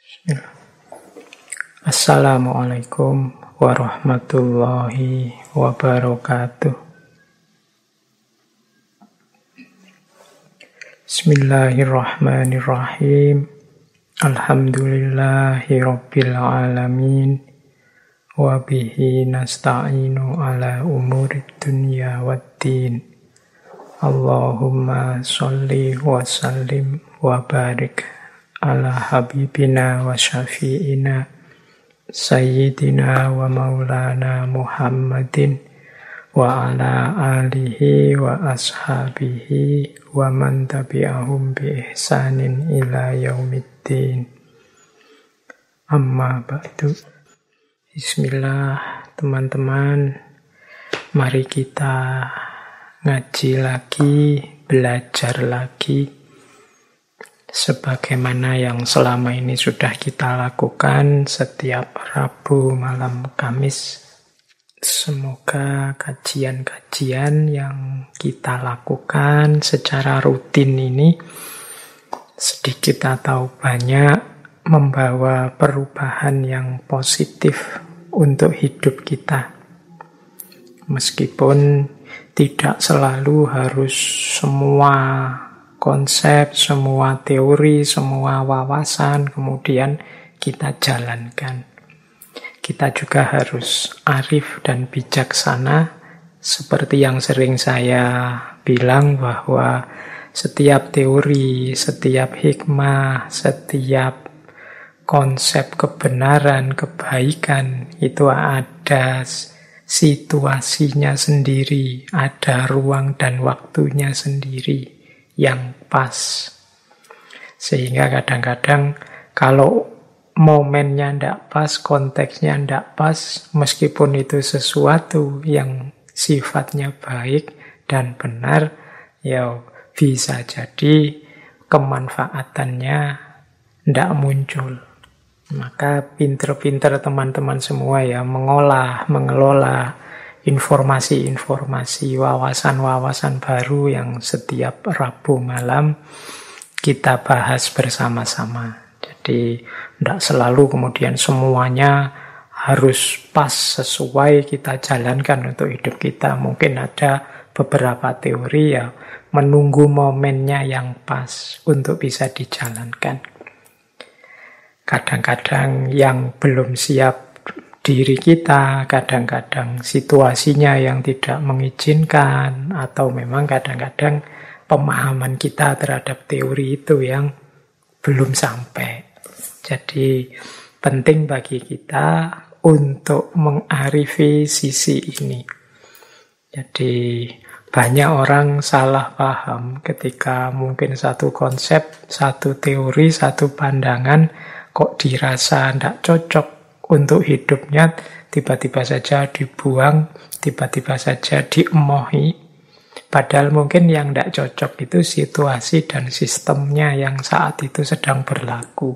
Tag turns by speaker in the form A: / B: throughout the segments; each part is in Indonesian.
A: Bismillah. Assalamualaikum warahmatullahi wabarakatuh. Bismillahirrahmanirrahim. Alhamdulillahi rabbil alamin. Wa bihi nasta'inu ala umurid dunya waddin. Allahumma sholli wa sallim wa barik ala habibina wa syafi'ina sayyidina wa maulana Muhammadin wa ala alihi wa ashabihi wa man tabi'ahum bi ihsanin ila yaumiddin. Amma ba'du. Bismillah, teman-teman. Mari kita ngaji lagi, belajar lagi sebagaimana yang selama ini sudah kita lakukan setiap Rabu malam Kamis. Semoga kajian-kajian yang kita lakukan secara rutin ini sedikit atau banyak membawa perubahan yang positif untuk hidup kita. Meskipun tidak selalu harus semua konsep, semua teori, semua wawasan kemudian kita jalankan. Kita juga harus arif dan bijaksana, seperti yang sering saya bilang bahwa setiap teori, setiap hikmah, setiap konsep kebenaran, kebaikan itu ada situasinya sendiri, ada ruang dan waktunya sendiri yang pas. Sehingga kadang-kadang kalau momennya tidak pas, konteksnya tidak pas, meskipun itu sesuatu yang sifatnya baik dan benar, ya bisa jadi kemanfaatannya tidak muncul. Maka pinter-pinter teman-teman semua ya mengolah, mengelola informasi-informasi, wawasan-wawasan baru yang setiap Rabu malam kita bahas bersama-sama. Jadi tidak selalu kemudian semuanya harus pas sesuai kita jalankan untuk hidup kita. Mungkin ada beberapa teori ya menunggu momennya yang pas untuk bisa dijalankan. Kadang-kadang yang belum siap diri kita, kadang-kadang situasinya yang tidak mengizinkan, atau memang kadang-kadang pemahaman kita terhadap teori itu yang belum sampai. Jadi penting bagi kita untuk mengarifi sisi ini. Jadi banyak orang salah paham ketika mungkin satu konsep, satu teori, satu pandangan kok dirasa tidak cocok untuk hidupnya, tiba-tiba saja dibuang, tiba-tiba saja diemohi. Padahal mungkin yang tidak cocok itu situasi dan sistemnya yang saat itu sedang berlaku.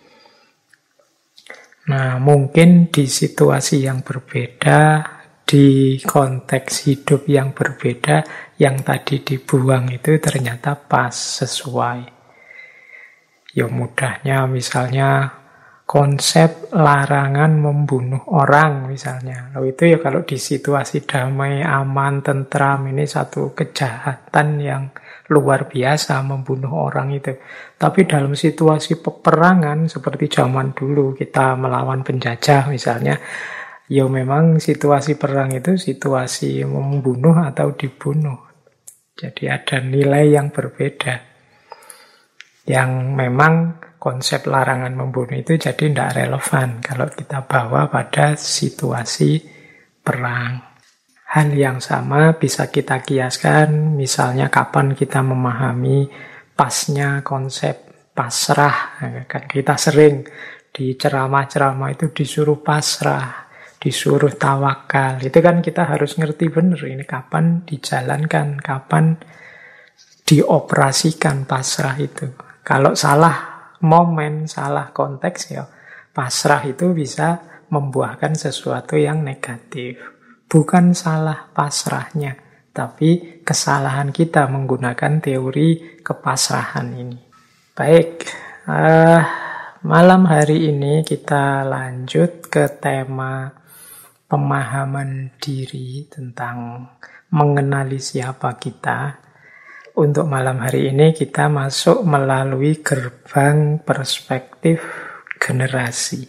A: Nah, mungkin di situasi yang berbeda, di konteks hidup yang berbeda, yang tadi dibuang itu ternyata pas, sesuai. Ya mudahnya misalnya konsep larangan membunuh orang misalnya. Lalu itu ya kalau di situasi damai, aman, tentram, ini satu kejahatan yang luar biasa membunuh orang itu. Tapi dalam situasi peperangan seperti zaman dulu kita melawan penjajah misalnya, ya memang situasi perang itu situasi membunuh atau dibunuh. Jadi ada nilai yang berbeda. Yang memang konsep larangan membunuh itu jadi tidak relevan kalau kita bawa pada situasi perang. Hal yang sama bisa kita kiaskan, misalnya kapan kita memahami pasnya konsep pasrah. Kan kita sering di ceramah-ceramah itu disuruh pasrah, disuruh tawakal. Itu kan kita harus ngerti benar ini kapan dijalankan, kapan dioperasikan pasrah itu. Kalau salah momen, salah konteks ya pasrah itu bisa membuahkan sesuatu yang negatif. Bukan salah pasrahnya, tapi kesalahan kita menggunakan teori kepasrahan ini. Baik, malam hari ini kita lanjut ke tema pemahaman diri, tentang mengenali siapa kita. Untuk malam hari ini kita masuk melalui gerbang perspektif generasi.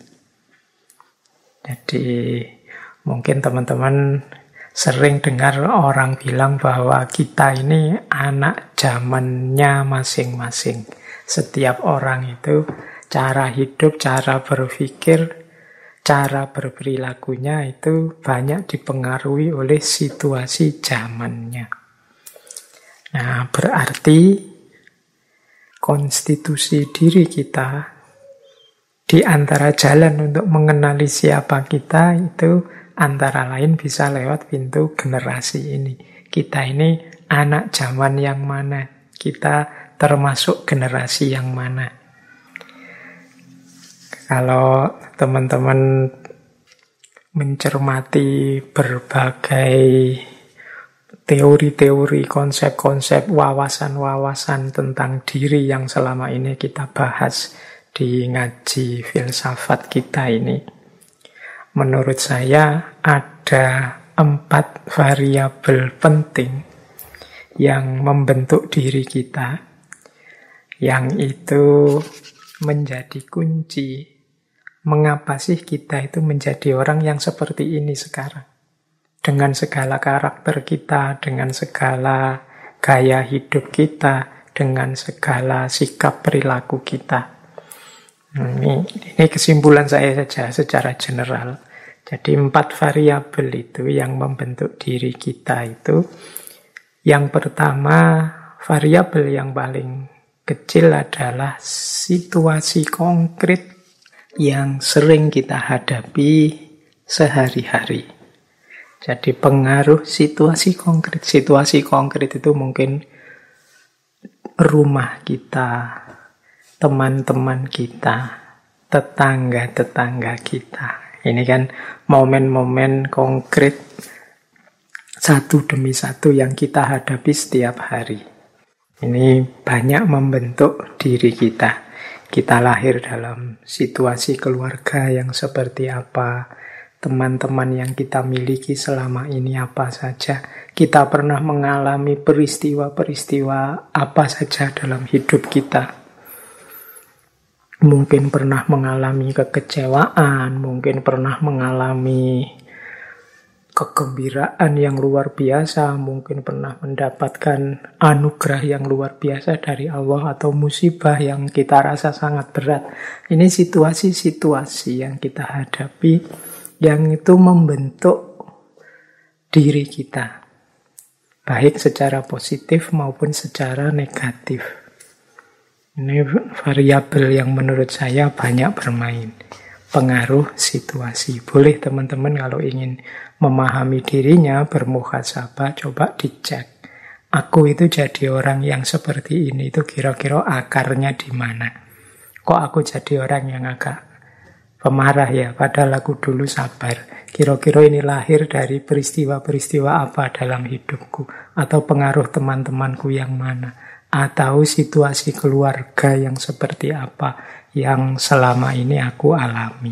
A: Jadi mungkin teman-teman sering dengar orang bilang bahwa kita ini anak zamannya masing-masing. Setiap orang itu cara hidup, cara berpikir, cara berperilakunya itu banyak dipengaruhi oleh situasi zamannya. Nah, berarti konstitusi diri kita di antara jalan untuk mengenali siapa kita itu antara lain bisa lewat pintu generasi ini. Kita ini anak zaman yang mana? Kita termasuk generasi yang mana? Kalau teman-teman mencermati berbagai teori-teori, konsep-konsep, wawasan-wawasan tentang diri yang selama ini kita bahas di ngaji filsafat kita ini, menurut saya ada 4 variabel penting yang membentuk diri kita, yang itu menjadi kunci mengapa sih kita itu menjadi orang yang seperti ini sekarang. Dengan segala karakter kita, dengan segala gaya hidup kita, dengan segala sikap perilaku kita. Ini kesimpulan saya saja secara general. Jadi 4 variabel itu yang membentuk diri kita itu. Yang pertama, variabel yang paling kecil adalah situasi konkret yang sering kita hadapi sehari-hari. Jadi pengaruh situasi konkret. Situasi konkret itu mungkin rumah kita, teman-teman kita, tetangga-tetangga kita. Ini kan momen-momen konkret satu demi satu yang kita hadapi setiap hari. Ini banyak membentuk diri kita. Kita lahir dalam situasi keluarga yang seperti apa, teman-teman yang kita miliki selama ini apa saja. Kita pernah mengalami peristiwa-peristiwa apa saja dalam hidup kita. Mungkin pernah mengalami kekecewaan, mungkin pernah mengalami kegembiraan yang luar biasa, mungkin pernah mendapatkan anugerah yang luar biasa dari Allah, atau musibah yang kita rasa sangat berat. Ini situasi-situasi yang kita hadapi, yang itu membentuk diri kita, baik secara positif maupun secara negatif. Ini variabel yang menurut saya banyak bermain. Pengaruh situasi. Boleh teman-teman kalau ingin memahami dirinya, bermuhasabah, coba dicek. Aku itu jadi orang yang seperti ini, itu kira-kira akarnya di mana? Kok aku jadi orang yang agak pemarah ya, padahal aku dulu sabar. Kira-kira ini lahir dari peristiwa-peristiwa apa dalam hidupku? Atau pengaruh teman-temanku yang mana? Atau situasi keluarga yang seperti apa yang selama ini aku alami.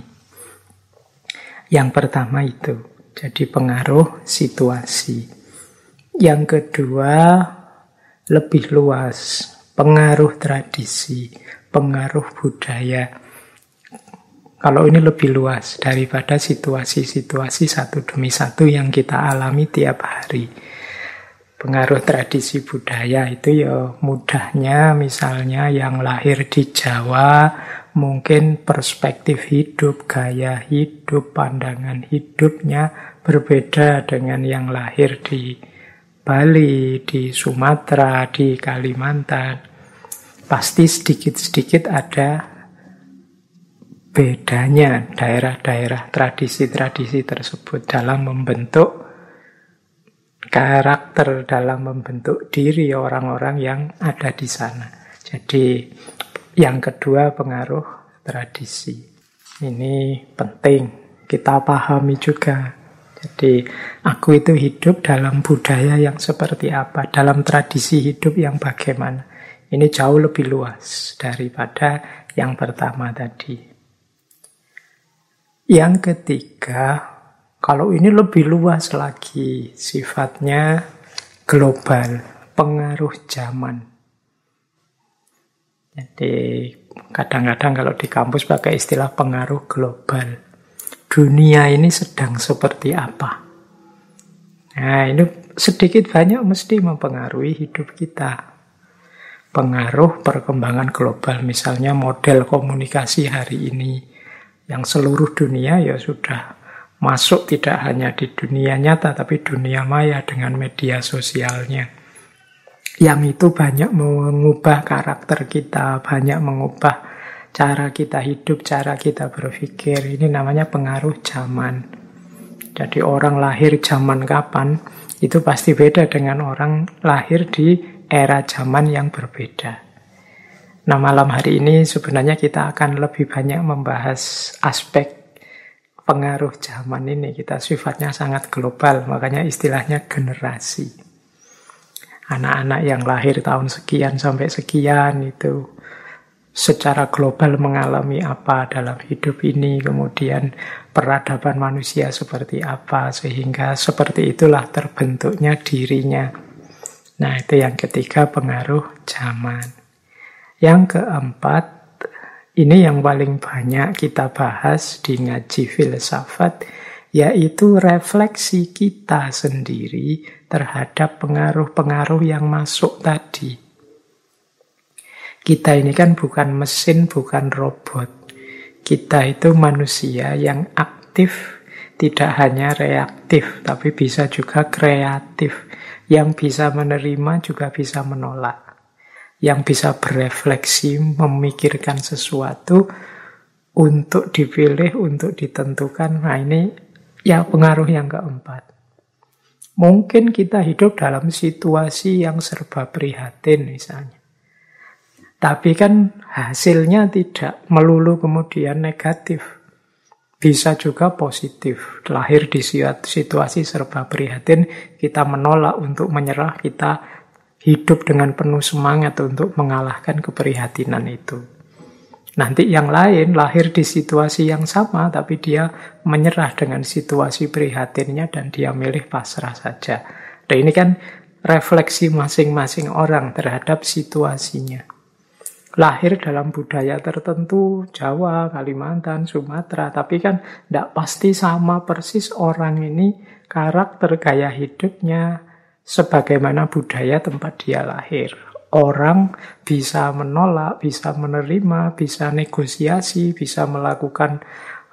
A: Yang pertama itu, jadi pengaruh situasi. Yang kedua, lebih luas, pengaruh tradisi, pengaruh budaya. Kalau ini lebih luas daripada situasi-situasi satu demi satu yang kita alami tiap hari. Pengaruh tradisi budaya itu ya mudahnya misalnya yang lahir di Jawa mungkin perspektif hidup, gaya hidup, pandangan hidupnya berbeda dengan yang lahir di Bali, di Sumatera, di Kalimantan. Pasti sedikit-sedikit ada bedanya daerah-daerah tradisi-tradisi tersebut dalam membentuk karakter, dalam membentuk diri orang-orang yang ada di sana. Jadi yang kedua pengaruh tradisi. Ini penting kita pahami juga. Jadi aku itu hidup dalam budaya yang seperti apa, dalam tradisi hidup yang bagaimana. Ini jauh lebih luas daripada Yang pertama tadi. Yang ketiga, kalau ini lebih luas lagi, sifatnya global, pengaruh zaman. Jadi kadang-kadang kalau di kampus pakai istilah pengaruh global. Dunia ini sedang seperti apa? Nah, ini sedikit banyak mesti mempengaruhi hidup kita. Pengaruh perkembangan global, misalnya model komunikasi hari ini, yang seluruh dunia ya sudah masuk tidak hanya di dunia nyata, tapi dunia maya dengan media sosialnya. Yang itu banyak mengubah karakter kita, banyak mengubah cara kita hidup, cara kita berpikir. Ini namanya pengaruh zaman. Jadi orang lahir zaman kapan, itu pasti beda dengan orang lahir di era zaman yang berbeda. Nah, malam hari ini sebenarnya kita akan lebih banyak membahas aspek pengaruh zaman ini. Kita sifatnya sangat global, makanya istilahnya generasi. Anak-anak yang lahir tahun sekian sampai sekian itu secara global mengalami apa dalam hidup ini, kemudian peradaban manusia seperti apa, sehingga seperti itulah terbentuknya dirinya. Nah, itu yang ketiga, pengaruh zaman. Yang keempat, ini yang paling banyak kita bahas di ngaji filsafat, yaitu refleksi kita sendiri terhadap pengaruh-pengaruh yang masuk tadi. Kita ini kan bukan mesin, bukan robot. Kita itu manusia yang aktif, tidak hanya reaktif, tapi bisa juga kreatif. Yang bisa menerima juga bisa menolak. Yang bisa berefleksi, memikirkan sesuatu untuk dipilih, untuk ditentukan. Nah, ini ya pengaruh yang keempat. Mungkin kita hidup dalam situasi yang serba prihatin misalnya. Tapi kan hasilnya tidak melulu kemudian negatif. Bisa juga positif. Lahir di situasi serba prihatin, kita menolak untuk menyerah, kita hidup dengan penuh semangat untuk mengalahkan keprihatinan itu. Nanti yang lain lahir di situasi yang sama, tapi dia menyerah dengan situasi prihatinnya dan dia milih pasrah saja. Dan ini kan refleksi masing-masing orang terhadap situasinya. Lahir dalam budaya tertentu, Jawa, Kalimantan, Sumatera, tapi kan tidak pasti sama persis orang ini karakter gaya hidupnya sebagaimana budaya tempat dia lahir. Orang bisa menolak, bisa menerima, bisa negosiasi, bisa melakukan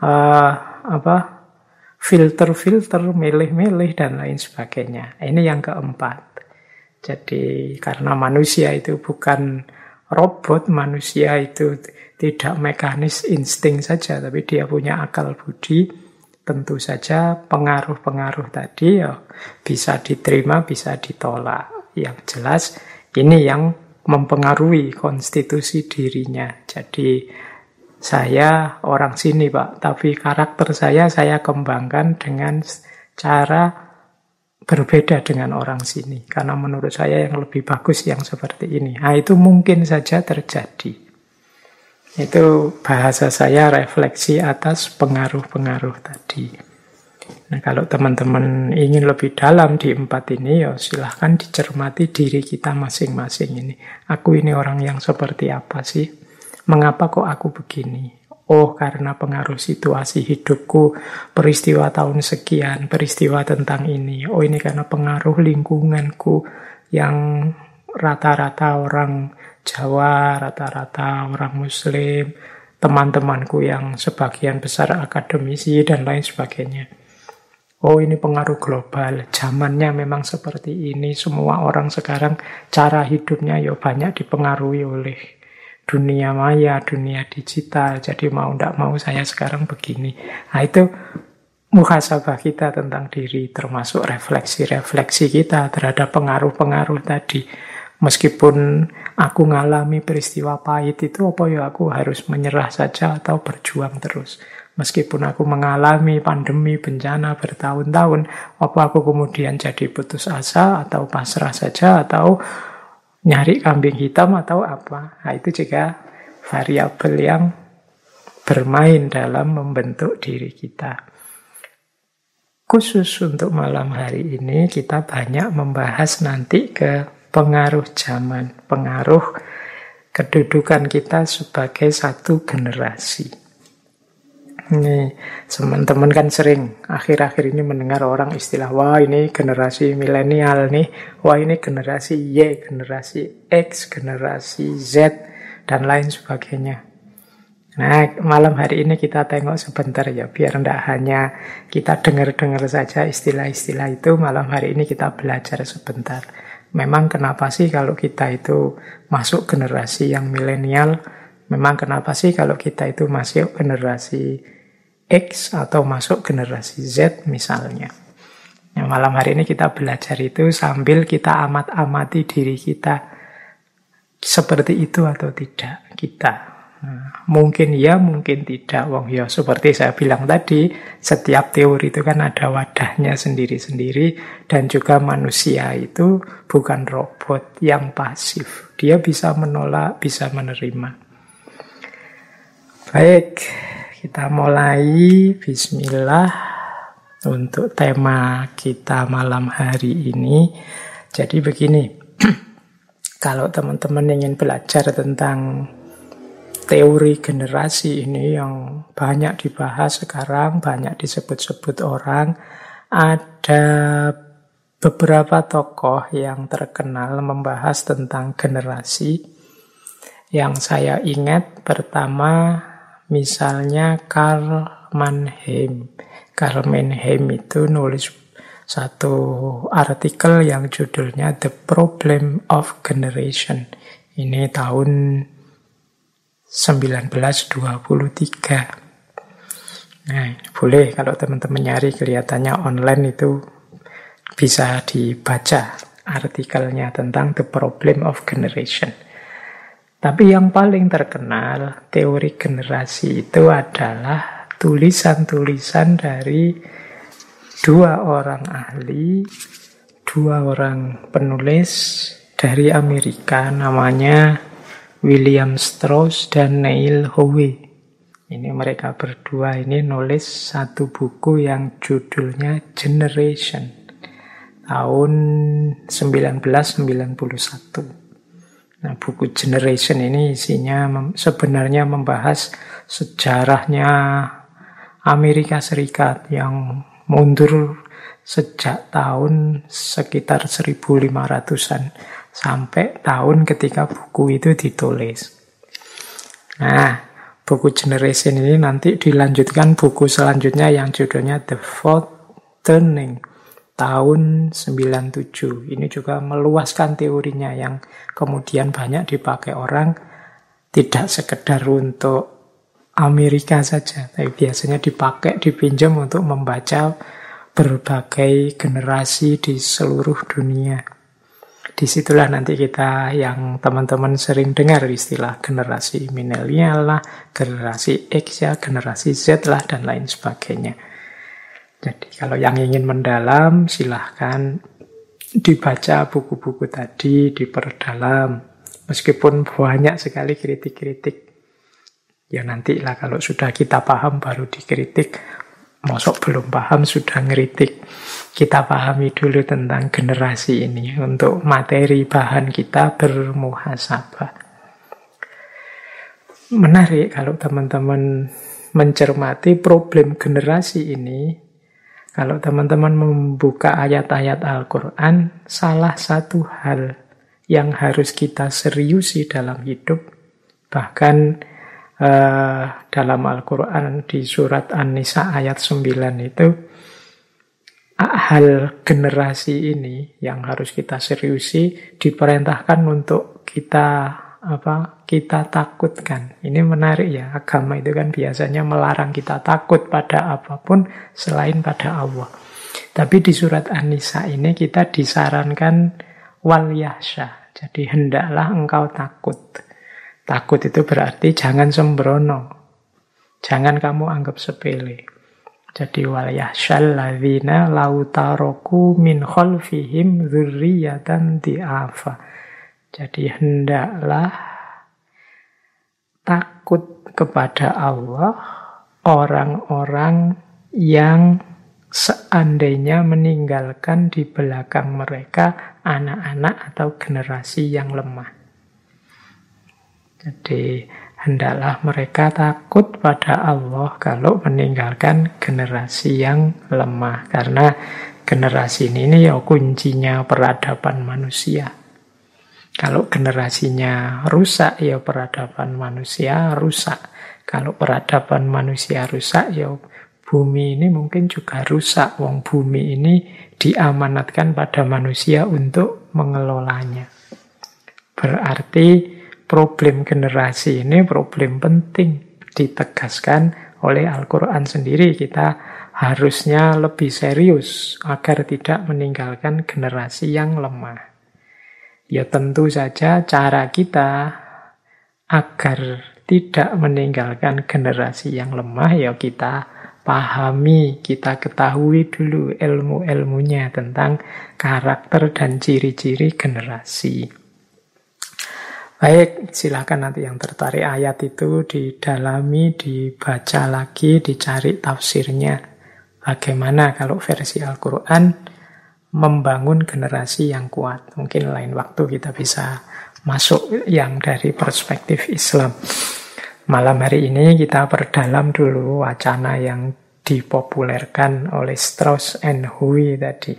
A: filter-filter, milih-milih dan lain sebagainya. Ini yang keempat. Jadi karena manusia itu bukan robot, manusia itu tidak mekanis insting saja, tapi dia punya akal budi. Tentu saja pengaruh-pengaruh tadi ya bisa diterima, bisa ditolak. Yang jelas ini yang mempengaruhi konstitusi dirinya. Jadi saya orang sini Pak, tapi karakter saya kembangkan dengan cara berbeda dengan orang sini. Karena menurut saya yang lebih bagus yang seperti ini. Nah, itu mungkin saja terjadi. Itu bahasa saya refleksi atas pengaruh-pengaruh tadi. Nah, kalau teman-teman ingin lebih dalam di 4 ini, ya silahkan dicermati diri kita masing-masing ini. Aku ini orang yang seperti apa sih? Mengapa kok aku begini? Oh, karena pengaruh situasi hidupku, peristiwa tahun sekian, peristiwa tentang ini. Oh, ini karena pengaruh lingkunganku yang rata-rata orang Jawa, rata-rata orang Muslim, teman-temanku yang sebagian besar akademisi, dan lain sebagainya. Oh, ini pengaruh global, zamannya memang seperti ini. Semua orang sekarang cara hidupnya ya banyak dipengaruhi oleh dunia maya, dunia digital. Jadi mau tidak mau saya sekarang begini. Nah, itu muhasabah kita tentang diri, termasuk refleksi-refleksi kita terhadap pengaruh-pengaruh tadi. Meskipun aku ngalami peristiwa pahit itu, apa ya aku harus menyerah saja atau berjuang terus? Meskipun aku mengalami pandemi, bencana bertahun-tahun, apa aku kemudian jadi putus asa atau pasrah saja atau nyari kambing hitam atau apa? Nah, itu juga variabel yang bermain dalam membentuk diri kita. Khusus untuk malam hari ini kita banyak membahas nanti ke pengaruh zaman, pengaruh kedudukan kita sebagai satu generasi. Ini teman-teman kan sering akhir-akhir ini mendengar orang istilah, wah ini generasi milenial nih, wah ini generasi Y, generasi X, generasi Z, dan lain sebagainya. Nah, malam hari ini kita tengok sebentar ya, biar tidak hanya kita dengar-dengar saja istilah-istilah itu, malam hari ini kita belajar sebentar. Memang kenapa sih kalau kita itu masuk generasi yang milenial, memang kenapa sih kalau kita itu masuk generasi X atau masuk generasi Z misalnya. Nah, malam hari ini kita belajar itu sambil kita amati diri kita. Seperti itu atau tidak kita. Nah, mungkin ya, mungkin tidak. Wong ya seperti saya bilang tadi, setiap teori itu kan ada wadahnya sendiri-sendiri, dan juga manusia itu bukan robot yang pasif. Dia bisa menolak, bisa menerima. Baik, kita mulai. Bismillah untuk tema kita malam hari ini. Jadi begini, kalau teman-teman ingin belajar tentang teori generasi ini yang banyak dibahas sekarang, banyak disebut-sebut orang, ada beberapa tokoh yang terkenal membahas tentang generasi. Yang saya ingat pertama, misalnya Karl Mannheim. Karl Mannheim itu nulis satu artikel yang judulnya The Problem of Generation. Ini tahun 1923. Nah, boleh kalau teman-teman nyari, kelihatannya online itu bisa dibaca artikelnya tentang The Problem of Generation. Tapi yang paling terkenal teori generasi itu adalah tulisan-tulisan dari dua orang ahli, dua orang penulis dari Amerika, namanya William Strauss dan Neil Howe. Ini mereka berdua ini nulis satu buku yang judulnya Generation, tahun 1991. Nah, buku Generation ini isinya sebenarnya membahas sejarahnya Amerika Serikat yang mundur sejak tahun sekitar 1500-an sampai tahun ketika buku itu ditulis. Nah, buku Generation ini nanti dilanjutkan buku selanjutnya yang judulnya The Fourth Turning, tahun 97. Ini juga meluaskan teorinya yang kemudian banyak dipakai orang, tidak sekedar untuk Amerika saja, tapi biasanya dipakai, dipinjam untuk membaca berbagai generasi di seluruh dunia. Disitulah nanti kita yang teman-teman sering dengar istilah generasi milenial lah, generasi X ya, generasi Z lah, dan lain sebagainya. Jadi kalau yang ingin mendalam, silahkan dibaca buku-buku tadi, diperdalam. Meskipun banyak sekali kritik-kritik. Ya nantilah kalau sudah kita paham baru dikritik. Mosok belum paham sudah ngeritik. Kita pahami dulu tentang generasi ini untuk materi bahan kita bermuhasabah. Menarik kalau teman-teman mencermati problem generasi ini. Kalau teman-teman membuka ayat-ayat Al-Quran, salah satu hal yang harus kita seriusi dalam hidup, bahkan dalam Al-Quran di surat An-Nisa ayat 9 itu, hal generasi ini yang harus kita seriusi diperintahkan untuk kita takutkan. Ini menarik ya, agama itu kan biasanya melarang kita takut pada apapun selain pada Allah. Tapi di surat An-Nisa ini kita disarankan wal yahsha. Jadi hendaklah engkau takut. Takut itu berarti jangan sembrono. Jangan kamu anggap sepele. Jadi wal yahsyal ladzina law taraku min khalfihim dzurriyyatan di'afa. Jadi hendaklah takut kepada Allah orang-orang yang seandainya meninggalkan di belakang mereka anak-anak atau generasi yang lemah. Jadi hendaklah mereka takut pada Allah kalau meninggalkan generasi yang lemah. Karena generasi ini ya kuncinya peradaban manusia. Kalau generasinya rusak, ya peradaban manusia rusak. Kalau peradaban manusia rusak, ya bumi ini mungkin juga rusak. Wong bumi ini diamanatkan pada manusia untuk mengelolanya. Berarti problem generasi ini problem penting. Ditegaskan oleh Al-Quran sendiri. Kita harusnya lebih serius agar tidak meninggalkan generasi yang lemah. Ya tentu saja cara kita agar tidak meninggalkan generasi yang lemah, ya kita pahami, kita ketahui dulu ilmu-ilmunya tentang karakter dan ciri-ciri generasi. Baik, silakan nanti yang tertarik ayat itu didalami, dibaca lagi, dicari tafsirnya. Bagaimana kalau versi Al-Quran membangun generasi yang kuat. Mungkin lain waktu kita bisa masuk yang dari perspektif Islam. Malam hari ini kita perdalam dulu wacana yang dipopulerkan oleh Strauss and Hui tadi.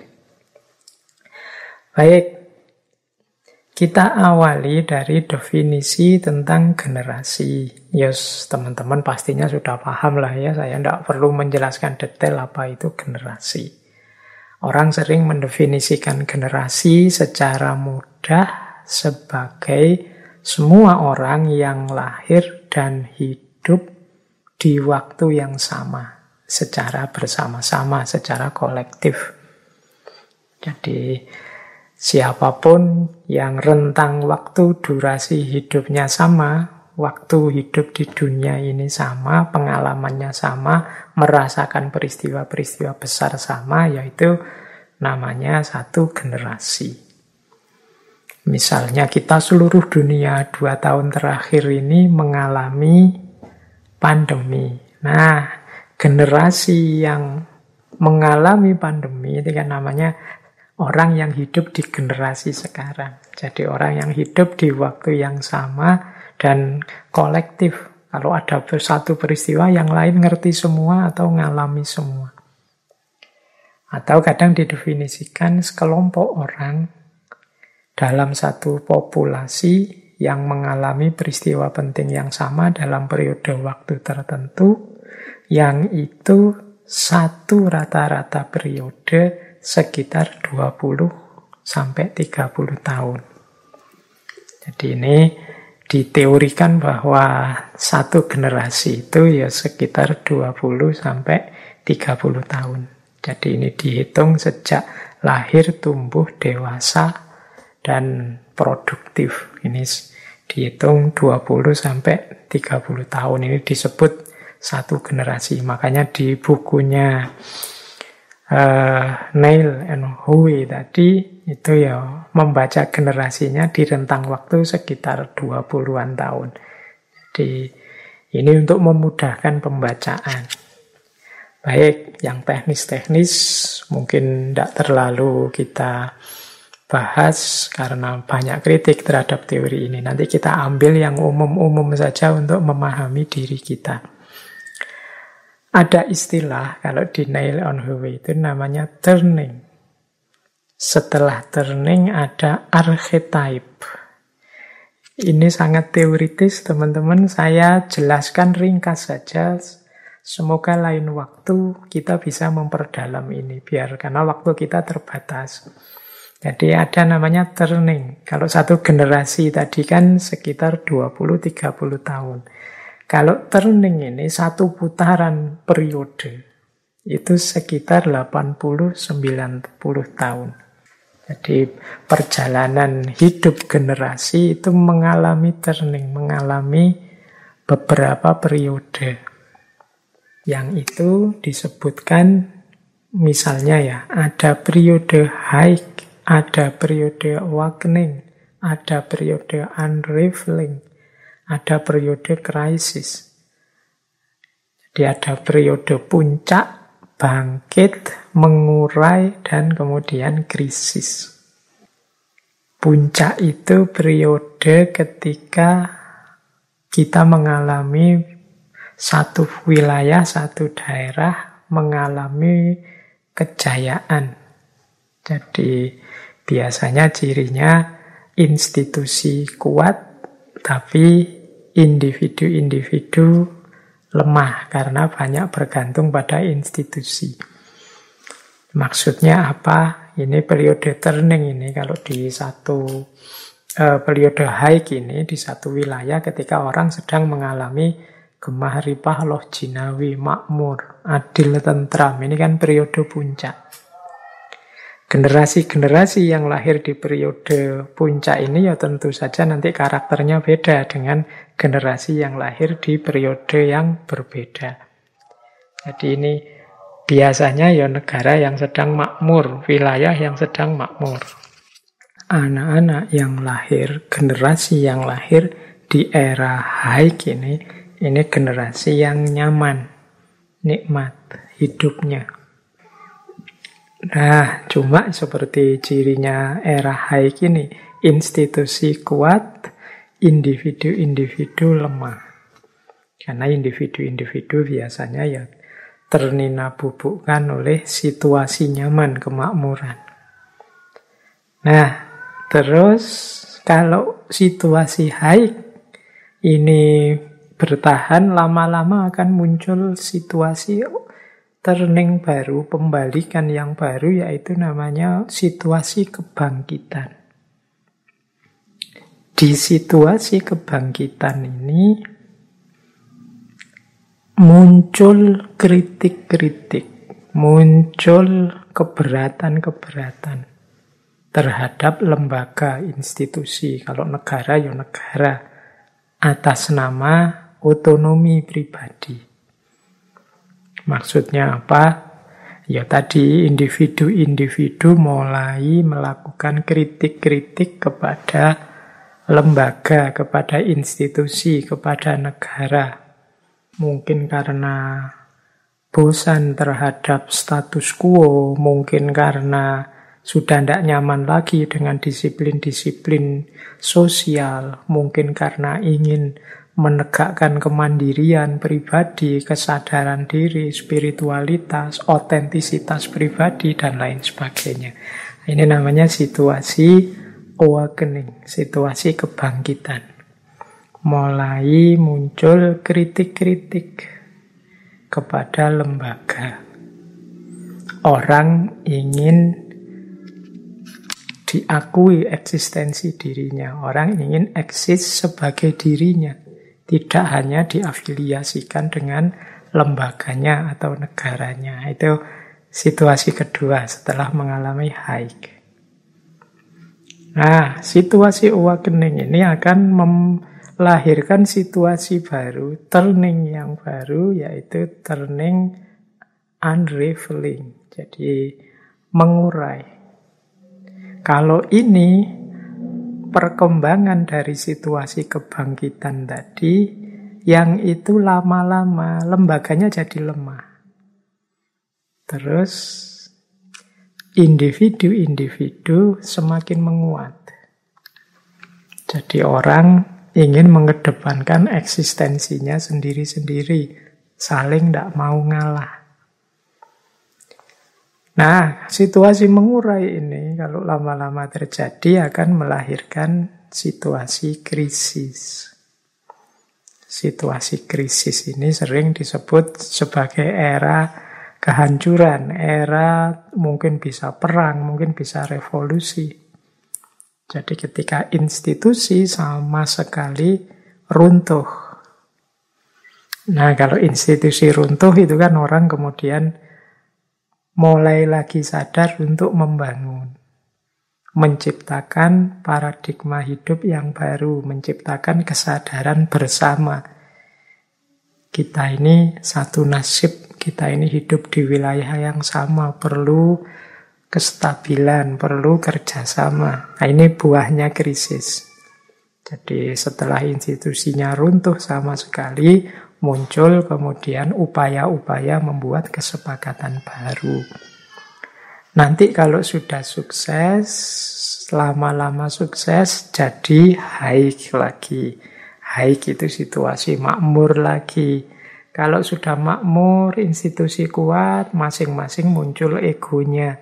A: Baik, kita awali dari definisi tentang generasi. Yes, teman-teman pastinya sudah paham lah ya, saya tidak perlu menjelaskan detail apa itu generasi. Orang sering mendefinisikan generasi secara mudah sebagai semua orang yang lahir dan hidup di waktu yang sama, secara bersama-sama, secara kolektif. Jadi siapapun yang rentang waktu durasi hidupnya sama, waktu hidup di dunia ini sama, pengalamannya sama, merasakan peristiwa-peristiwa besar sama, yaitu namanya satu generasi. Misalnya kita seluruh dunia 2 tahun terakhir ini mengalami pandemi. Nah, generasi yang mengalami pandemi itu kan namanya orang yang hidup di generasi sekarang. Jadi orang yang hidup di waktu yang sama dan kolektif. Kalau ada satu peristiwa, yang lain ngerti semua atau ngalami semua. Atau kadang didefinisikan sekelompok orang dalam satu populasi yang mengalami peristiwa penting yang sama dalam periode waktu tertentu, yang itu satu rata-rata periode sekitar 20 sampai 30 tahun. Jadi ini diteorikan bahwa satu generasi itu ya sekitar 20 sampai 30 tahun. Jadi ini dihitung sejak lahir, tumbuh, dewasa, dan produktif. Ini dihitung 20 sampai 30 tahun. Ini disebut satu generasi. Makanya di bukunya Neil and Hui tadi itu ya membaca generasinya di rentang waktu sekitar 20-an tahun. Jadi ini untuk memudahkan pembacaan. Baik, yang teknis-teknis mungkin tidak terlalu kita bahas karena banyak kritik terhadap teori ini. Nanti kita ambil yang umum-umum saja untuk memahami diri kita. Ada istilah, kalau di Neil on Hui itu namanya turning. Setelah turning ada archetype. Ini sangat teoritis, teman-teman. Saya jelaskan ringkas saja. Semoga lain waktu kita bisa memperdalam ini. Karena waktu kita terbatas. Jadi ada namanya turning. Kalau satu generasi tadi kan sekitar 20-30 tahun. Kalau turning ini satu putaran periode, itu sekitar 80-90 tahun. Jadi perjalanan hidup generasi itu mengalami turning, mengalami beberapa periode. Yang itu disebutkan misalnya ya, ada periode high, ada periode awakening, ada periode unraveling, ada periode krisis. Jadi ada periode puncak, bangkit, mengurai, dan kemudian krisis. Puncak itu periode ketika kita mengalami satu wilayah, satu daerah mengalami kejayaan. Jadi biasanya cirinya institusi kuat, tapi individu-individu lemah karena banyak bergantung pada institusi. Maksudnya apa? Ini periode turning ini. Kalau di satu periode high ini, di satu wilayah ketika orang sedang mengalami gemah ripah loh jinawi, makmur, adil, tentram. Ini kan periode puncak. Generasi-generasi yang lahir di periode puncak ini ya tentu saja nanti karakternya beda dengan generasi yang lahir di periode yang berbeda. Jadi ini biasanya ya negara yang sedang makmur, wilayah yang sedang makmur. Anak-anak yang lahir, generasi yang lahir di era high ini generasi yang nyaman, nikmat hidupnya. Nah, cuma seperti cirinya era high ini, institusi kuat, individu-individu lemah. Karena individu-individu biasanya ya ternina bubukkan oleh situasi nyaman, kemakmuran. Nah, terus kalau situasi high ini bertahan, lama-lama akan muncul situasi turning baru, pembalikan yang baru, yaitu namanya situasi kebangkitan. Di situasi kebangkitan ini muncul kritik-kritik, muncul keberatan-keberatan terhadap lembaga, institusi. Kalau negara, ya negara, atas nama otonomi pribadi. Maksudnya apa? Ya tadi individu-individu mulai melakukan kritik-kritik kepada lembaga, kepada institusi, kepada negara. Mungkin karena bosan terhadap status quo, mungkin karena sudah tidak nyaman lagi dengan disiplin-disiplin sosial, mungkin karena ingin menegakkan kemandirian pribadi, kesadaran diri, spiritualitas, otentisitas pribadi, dan lain sebagainya. Ini namanya situasi awakening, situasi kebangkitan. Mulai muncul kritik-kritik kepada lembaga. Orang ingin diakui eksistensi dirinya. Orang ingin eksis sebagai dirinya. Tidak hanya diafiliasikan dengan lembaganya atau negaranya. Itu situasi kedua setelah mengalami high. Nah, situasi awakening ini akan melahirkan situasi baru, turning yang baru, yaitu turning unraveling. Jadi mengurai. Kalau ini perkembangan dari situasi kebangkitan tadi, yang itu lama-lama lembaganya jadi lemah. Terus individu-individu semakin menguat. Jadi orang ingin mengedepankan eksistensinya sendiri-sendiri, saling tidak mau ngalah. Nah, situasi mengurai ini kalau lama-lama terjadi akan melahirkan situasi krisis. Situasi krisis ini sering disebut sebagai era kehancuran, era mungkin bisa perang, mungkin bisa revolusi. Jadi ketika institusi sama sekali runtuh. Nah, kalau institusi runtuh itu kan orang kemudian mulai lagi sadar untuk membangun. Menciptakan paradigma hidup yang baru, menciptakan kesadaran bersama. Kita ini satu nasib, kita ini hidup di wilayah yang sama, perlu kestabilan, perlu kerjasama. Nah, ini buahnya krisis. Jadi setelah institusinya runtuh sama sekali, muncul kemudian upaya-upaya membuat kesepakatan baru. Nanti kalau sudah sukses, lama-lama sukses, jadi Haik lagi. Haik itu situasi makmur lagi. Kalau sudah makmur, institusi kuat, masing-masing muncul egonya.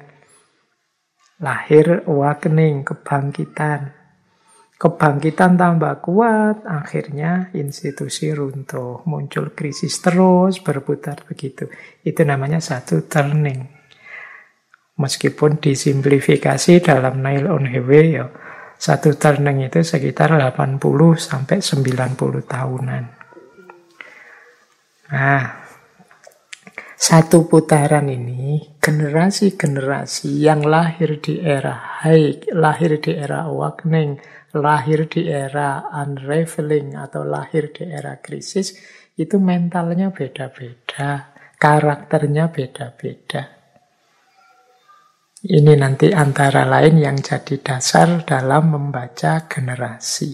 A: Lahir awakening, kebangkitan. Kebangkitan tambah kuat, akhirnya institusi runtuh. Muncul krisis terus, berputar begitu. Itu namanya satu turning. Meskipun disimplifikasi dalam Nail on Highway, ya, satu turning itu sekitar 80 sampai 90 tahunan. Nah, satu putaran ini, generasi-generasi yang lahir di era Haik, lahir di era awakening, lahir di era unraveling atau lahir di era krisis, itu mentalnya beda-beda, karakternya beda-beda. Ini nanti antara lain yang jadi dasar dalam membaca generasi.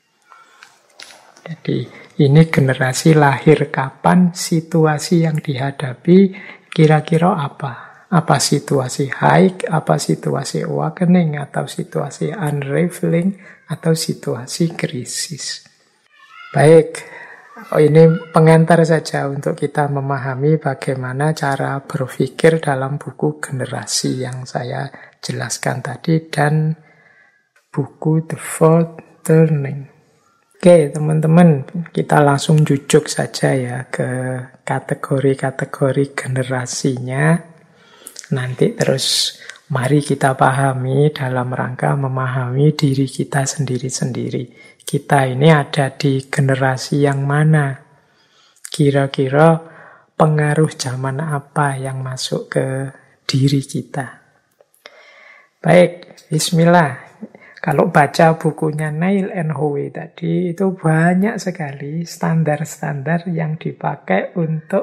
A: Jadi ini generasi lahir kapan, situasi yang dihadapi kira-kira apa? Apa situasi Haik, apa situasi awakening, atau situasi unraveling, atau situasi krisis. Baik, ini pengantar saja untuk kita memahami bagaimana cara berpikir dalam buku generasi yang saya jelaskan tadi dan buku The Fourth Turning. Oke, teman-teman, kita langsung jujuk saja ya ke kategori-kategori generasinya. Nanti terus mari kita pahami dalam rangka memahami diri kita sendiri-sendiri. Kita ini ada di generasi yang mana? Kira-kira pengaruh zaman apa yang masuk ke diri kita? Baik, bismillah. Kalau baca bukunya Nail on Highway tadi, itu banyak sekali standar-standar yang dipakai untuk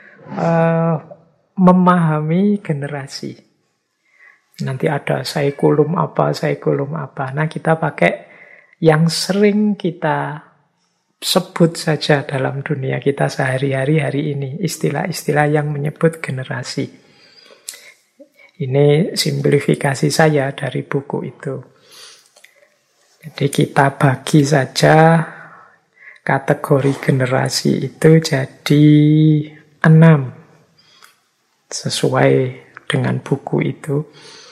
A: memahami generasi. Nanti ada saikulum apa. Nah, kita pakai yang sering kita sebut saja dalam dunia kita sehari-hari hari ini. Istilah-istilah yang menyebut generasi. Ini simplifikasi saya dari buku itu. Jadi kita bagi saja kategori generasi itu jadi 6. Sesuai dengan buku itu,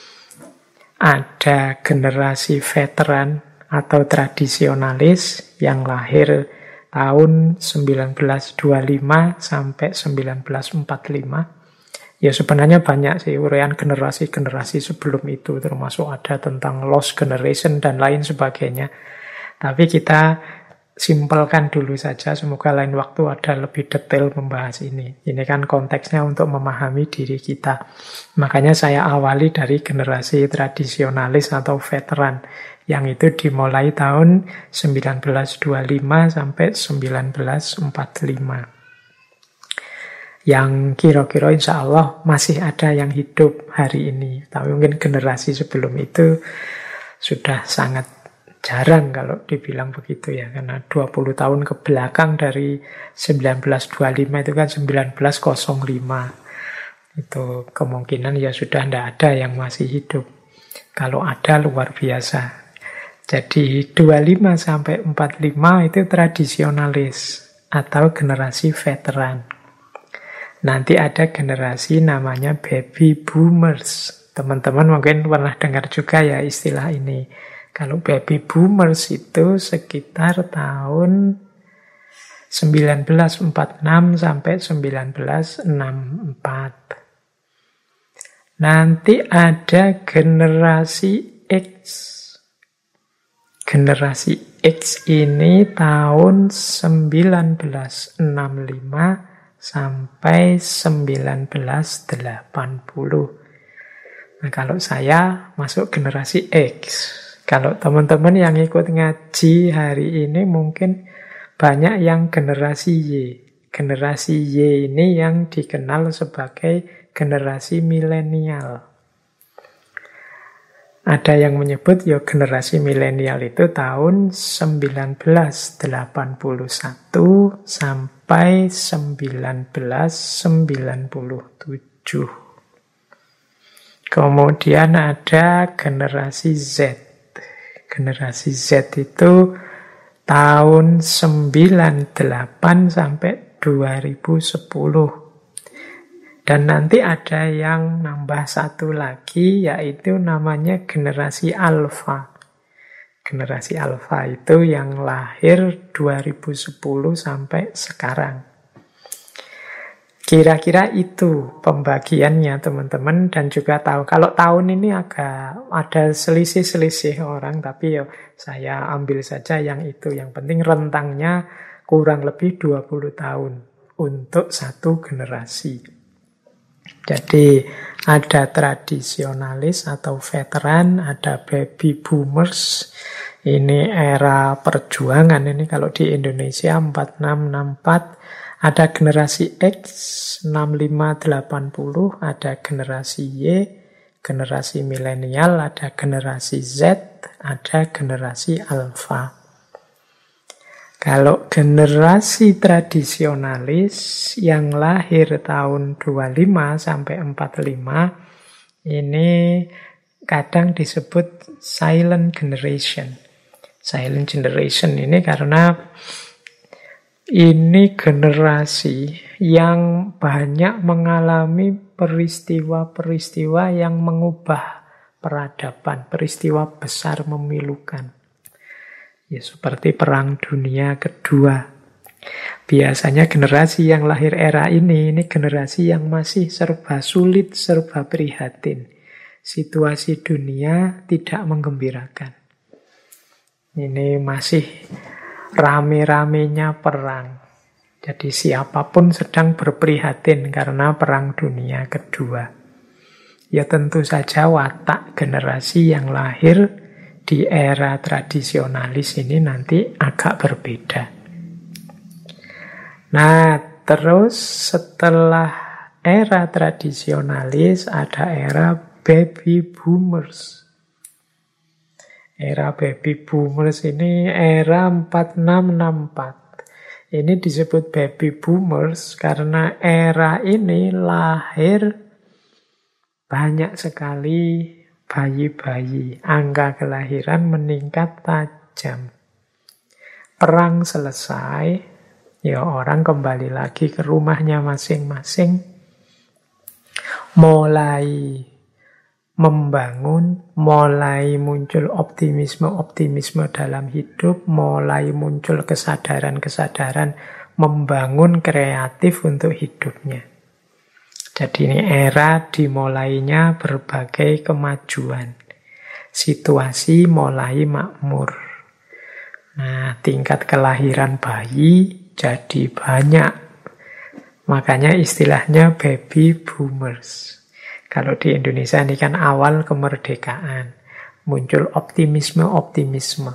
A: ada generasi veteran atau tradisionalis yang lahir tahun 1925 sampai 1945. Ya sebenarnya banyak sih uraian generasi-generasi sebelum itu, termasuk ada tentang lost generation dan lain sebagainya. Tapi kita simpelkan dulu saja, semoga lain waktu ada lebih detail membahas ini. Ini kan konteksnya untuk memahami diri kita. Makanya saya awali dari generasi tradisionalis atau veteran, yang itu dimulai tahun 1925 sampai 1945. Yang kira-kira insya Allah masih ada yang hidup hari ini. Tapi mungkin generasi sebelum itu sudah sangat jarang kalau dibilang begitu ya, karena 20 tahun ke belakang dari 1925 itu kan 1905. Itu kemungkinan ya sudah tidak ada yang masih hidup. Kalau ada luar biasa. Jadi 25 sampai 45 itu tradisionalis atau generasi veteran. Nanti ada generasi namanya baby boomers. Teman-teman mungkin pernah dengar juga ya istilah ini. Kalau baby boomers itu sekitar tahun 1946 sampai 1964. Nanti ada generasi X. Generasi X ini tahun 1965 sampai 1980. Nah, kalau saya masuk generasi X. Kalau teman-teman yang ikut ngaji hari ini mungkin banyak yang generasi Y. Generasi Y ini yang dikenal sebagai generasi milenial. Ada yang menyebut ya generasi milenial itu tahun 1981 sampai 1997. Kemudian ada generasi Z. Generasi Z itu tahun 98 sampai 2010. Dan nanti ada yang nambah satu lagi, yaitu namanya generasi Alpha. Generasi Alpha itu yang lahir 2010 sampai sekarang. Kira-kira itu pembagiannya teman-teman. Dan juga tahu, kalau tahun ini agak ada selisih-selisih orang, tapi ya saya ambil saja yang itu. Yang penting rentangnya kurang lebih 20 tahun untuk satu generasi. Jadi ada tradisionalis atau veteran, ada baby boomers. Ini era perjuangan ini kalau di Indonesia 4664. Ada generasi X 6580, ada generasi Y, generasi milenial, ada generasi Z, ada generasi Alpha. Kalau generasi tradisionalis yang lahir tahun 25 sampai 45 ini kadang disebut silent generation. Silent generation ini karena ini generasi yang banyak mengalami peristiwa-peristiwa yang mengubah peradaban, peristiwa besar memilukan. Ya, seperti Perang Dunia Kedua. Biasanya generasi yang lahir era ini generasi yang masih serba sulit, serba prihatin. Situasi dunia tidak menggembirakan. Ini masih rame-ramenya perang. Jadi siapapun sedang berprihatin karena Perang Dunia Kedua. Ya tentu saja watak generasi yang lahir di era tradisionalis ini nanti agak berbeda. Nah, terus setelah era tradisionalis ada era baby boomers. Era baby boomers ini era 4664. Ini disebut baby boomers karena era ini lahir banyak sekali bayi-bayi, angka kelahiran meningkat tajam. Perang selesai, ya orang kembali lagi ke rumahnya masing-masing, mulai membangun, mulai muncul optimisme-optimisme dalam hidup, mulai muncul kesadaran-kesadaran membangun kreatif untuk hidupnya. Jadi ini era dimulainya berbagai kemajuan. Situasi mulai makmur. Nah, tingkat kelahiran bayi jadi banyak. Makanya istilahnya baby boomers. Kalau di Indonesia ini kan awal kemerdekaan. Muncul optimisme-optimisme.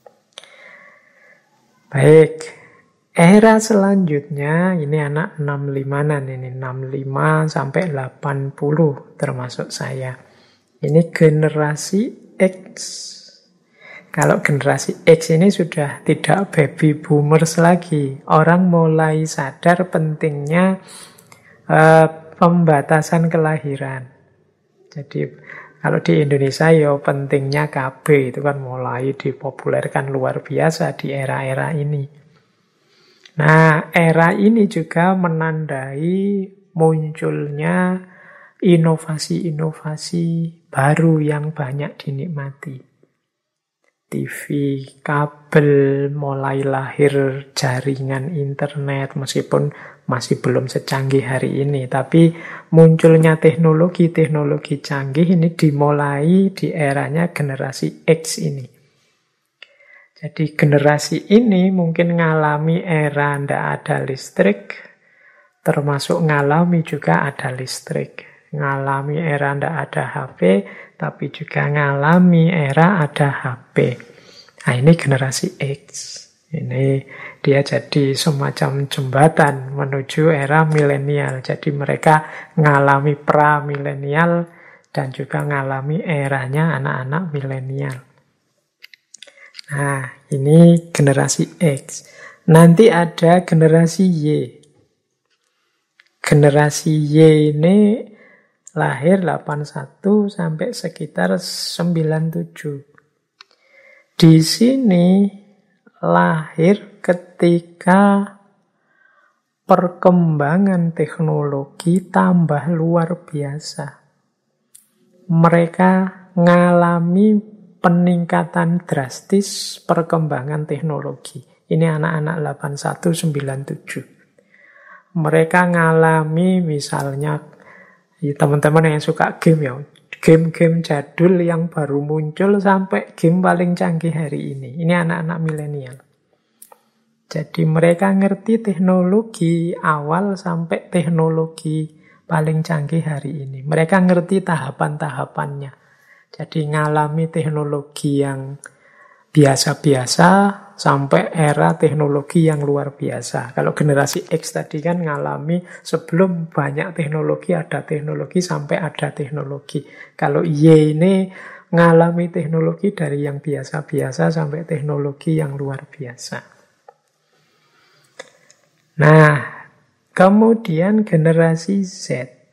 A: Baik. Era selanjutnya, ini anak 65-an ini, 65 sampai 80 termasuk saya. Ini generasi X. Kalau generasi X ini sudah tidak baby boomers lagi. Orang mulai sadar pentingnya pembatasan kelahiran. Jadi kalau di Indonesia ya pentingnya KB itu kan mulai dipopulerkan luar biasa di era-era ini. Nah, era ini juga menandai munculnya inovasi-inovasi baru yang banyak dinikmati. TV, kabel, mulai lahir jaringan internet, meskipun masih belum secanggih hari ini. Tapi munculnya teknologi-teknologi canggih ini dimulai di eranya generasi X ini. Jadi generasi ini mungkin ngalami era ndak ada listrik, termasuk ngalami juga ada listrik. Ngalami era ndak ada HP, tapi juga ngalami era ada HP. Nah, ini generasi X. Ini dia jadi semacam jembatan menuju era milenial. Jadi mereka ngalami pra-milenial, dan juga ngalami eranya anak-anak milenial. Nah, ini generasi X. Nanti ada generasi Y. Generasi Y ini lahir 81 sampai sekitar 97. Di sini lahir ketika perkembangan teknologi tambah luar biasa. Mereka ngalami peningkatan drastis perkembangan teknologi. Ini anak-anak 81-97. Mereka ngalami misalnya, ya teman-teman yang suka game ya, game-game jadul yang baru muncul sampai game paling canggih hari ini. Ini anak-anak milenial. Jadi mereka ngerti teknologi awal sampai teknologi paling canggih hari ini. Mereka ngerti tahapan-tahapannya. Jadi ngalami teknologi yang biasa-biasa sampai era teknologi yang luar biasa. Kalau generasi X tadi kan ngalami sebelum banyak teknologi, ada teknologi sampai ada teknologi. Kalau Y ini ngalami teknologi dari yang biasa-biasa sampai teknologi yang luar biasa. Nah, kemudian generasi Z.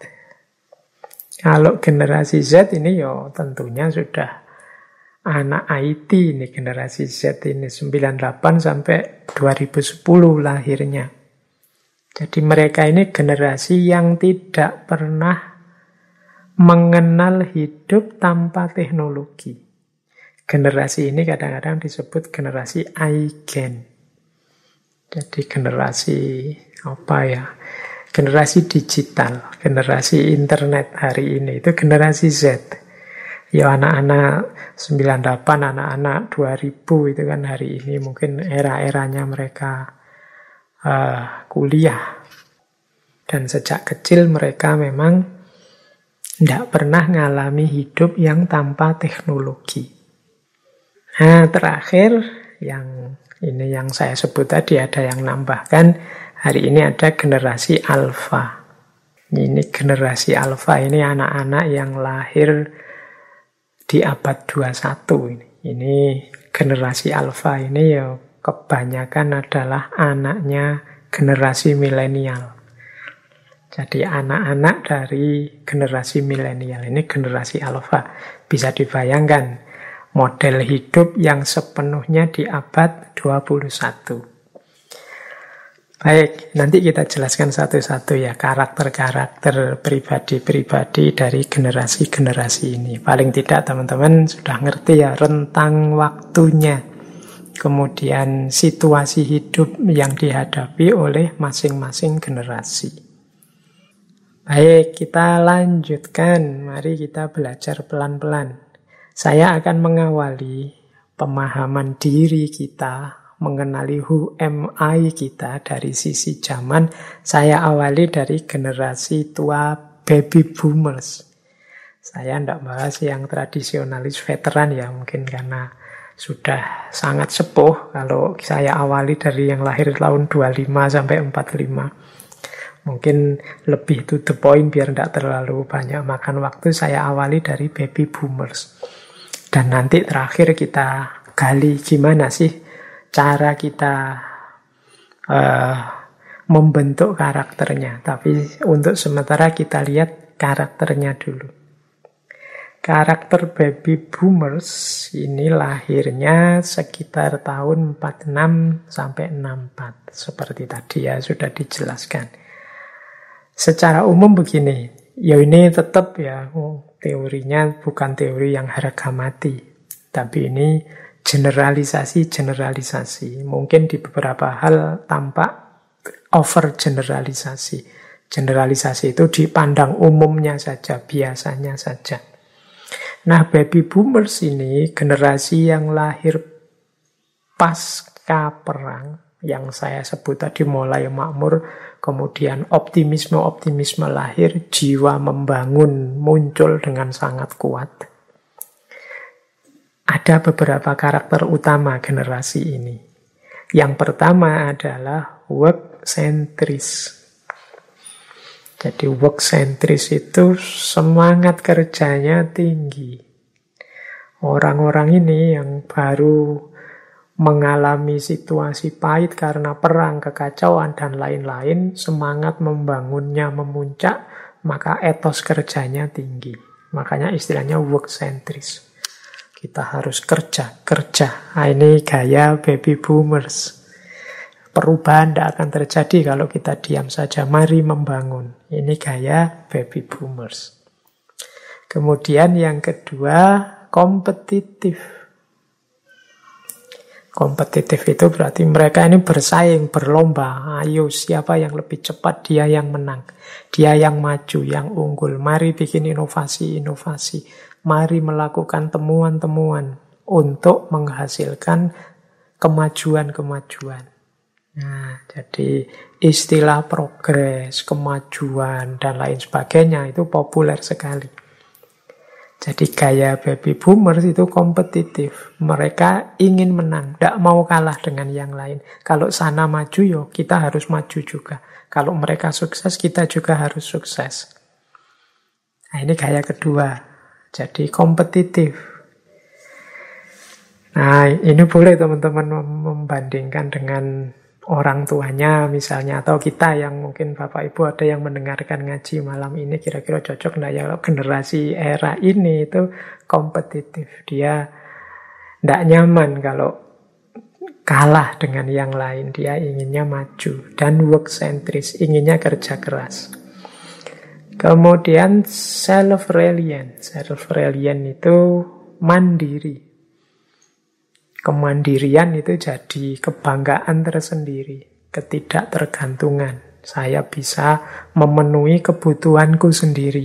A: Kalau generasi Z ini ya tentunya sudah anak IT ini, generasi Z ini 98 sampai 2010 lahirnya. Jadi mereka ini generasi yang tidak pernah mengenal hidup tanpa teknologi. Generasi ini kadang-kadang disebut generasi iGen. Jadi generasi generasi digital, generasi internet hari ini, itu generasi Z. Ya anak-anak 98, anak-anak 2000 itu kan hari ini mungkin era-eranya mereka kuliah. Dan sejak kecil mereka memang tidak pernah mengalami hidup yang tanpa teknologi. Nah, terakhir yang ini yang saya sebut tadi, ada yang nambahkan, hari ini ada generasi alfa. Ini generasi alfa, ini anak-anak yang lahir di abad 21 ini. Ini generasi alfa ini ya kebanyakan adalah anaknya generasi milenial. Jadi anak-anak dari generasi milenial ini generasi alfa. Bisa dibayangkan model hidup yang sepenuhnya di abad 21. Baik, nanti kita jelaskan satu-satu ya karakter-karakter pribadi-pribadi dari generasi-generasi ini. Paling tidak teman-teman sudah ngerti ya rentang waktunya, kemudian situasi hidup yang dihadapi oleh masing-masing generasi. Baik, kita lanjutkan. Mari kita belajar pelan-pelan. Saya akan mengawali pemahaman diri kita, mengenali who am I kita dari sisi zaman. Saya awali dari generasi tua baby boomers. Saya tidak bahas yang tradisionalis veteran ya, mungkin karena sudah sangat sepuh. Kalau saya awali dari yang lahir tahun 25 sampai 45. Mungkin lebih to the point biar tidak terlalu banyak makan waktu. Saya awali dari baby boomers. Dan nanti terakhir kita gali gimana sih cara kita membentuk karakternya. Tapi untuk sementara kita lihat karakternya dulu. Karakter baby boomers ini lahirnya sekitar tahun 46 sampai 64. Seperti tadi ya sudah dijelaskan. Secara umum begini, ya ini tetap ya teorinya bukan teori yang harga mati, tapi ini generalisasi. Mungkin di beberapa hal tampak over generalisasi. Generalisasi itu dipandang umumnya saja, biasanya saja. Nah, baby boomers ini generasi yang lahir pasca perang, yang saya sebut tadi mulai makmur, kemudian optimisme lahir, jiwa membangun muncul dengan sangat kuat. Ada beberapa karakter utama generasi ini. Yang pertama adalah work-centris. Jadi work centris itu semangat kerjanya tinggi. Orang-orang ini yang baru mengalami situasi pahit karena perang, kekacauan, dan lain-lain, semangat membangunnya memuncak, maka etos kerjanya tinggi. Makanya istilahnya work centris. Kita harus kerja. Nah, ini gaya baby boomers. Perubahan tidak akan terjadi kalau kita diam saja. Mari membangun. Ini gaya baby boomers. Kemudian yang kedua, kompetitif. Kompetitif itu berarti mereka ini bersaing, berlomba. Ayo, siapa yang lebih cepat, dia yang menang. Dia yang maju, yang unggul. Mari bikin inovasi-inovasi. Mari melakukan temuan-temuan untuk menghasilkan kemajuan-kemajuan. Nah, jadi istilah progres, kemajuan, dan lain sebagainya itu populer sekali. Jadi gaya baby boomers itu kompetitif. Mereka ingin menang, tidak mau kalah dengan yang lain. Kalau sana maju, yo kita harus maju juga. Kalau mereka sukses, kita juga harus sukses. Nah, ini gaya kedua. Jadi kompetitif. Nah, ini boleh teman-teman membandingkan dengan orang tuanya misalnya, atau kita yang mungkin Bapak Ibu ada yang mendengarkan ngaji malam ini, kira-kira cocok enggak ya generasi era ini itu kompetitif. Dia enggak nyaman kalau kalah dengan yang lain, dia inginnya maju dan work centris, inginnya kerja keras. Kemudian self-reliant. Self-reliant itu mandiri. Kemandirian itu jadi kebanggaan tersendiri, ketidaktergantungan. Saya bisa memenuhi kebutuhanku sendiri.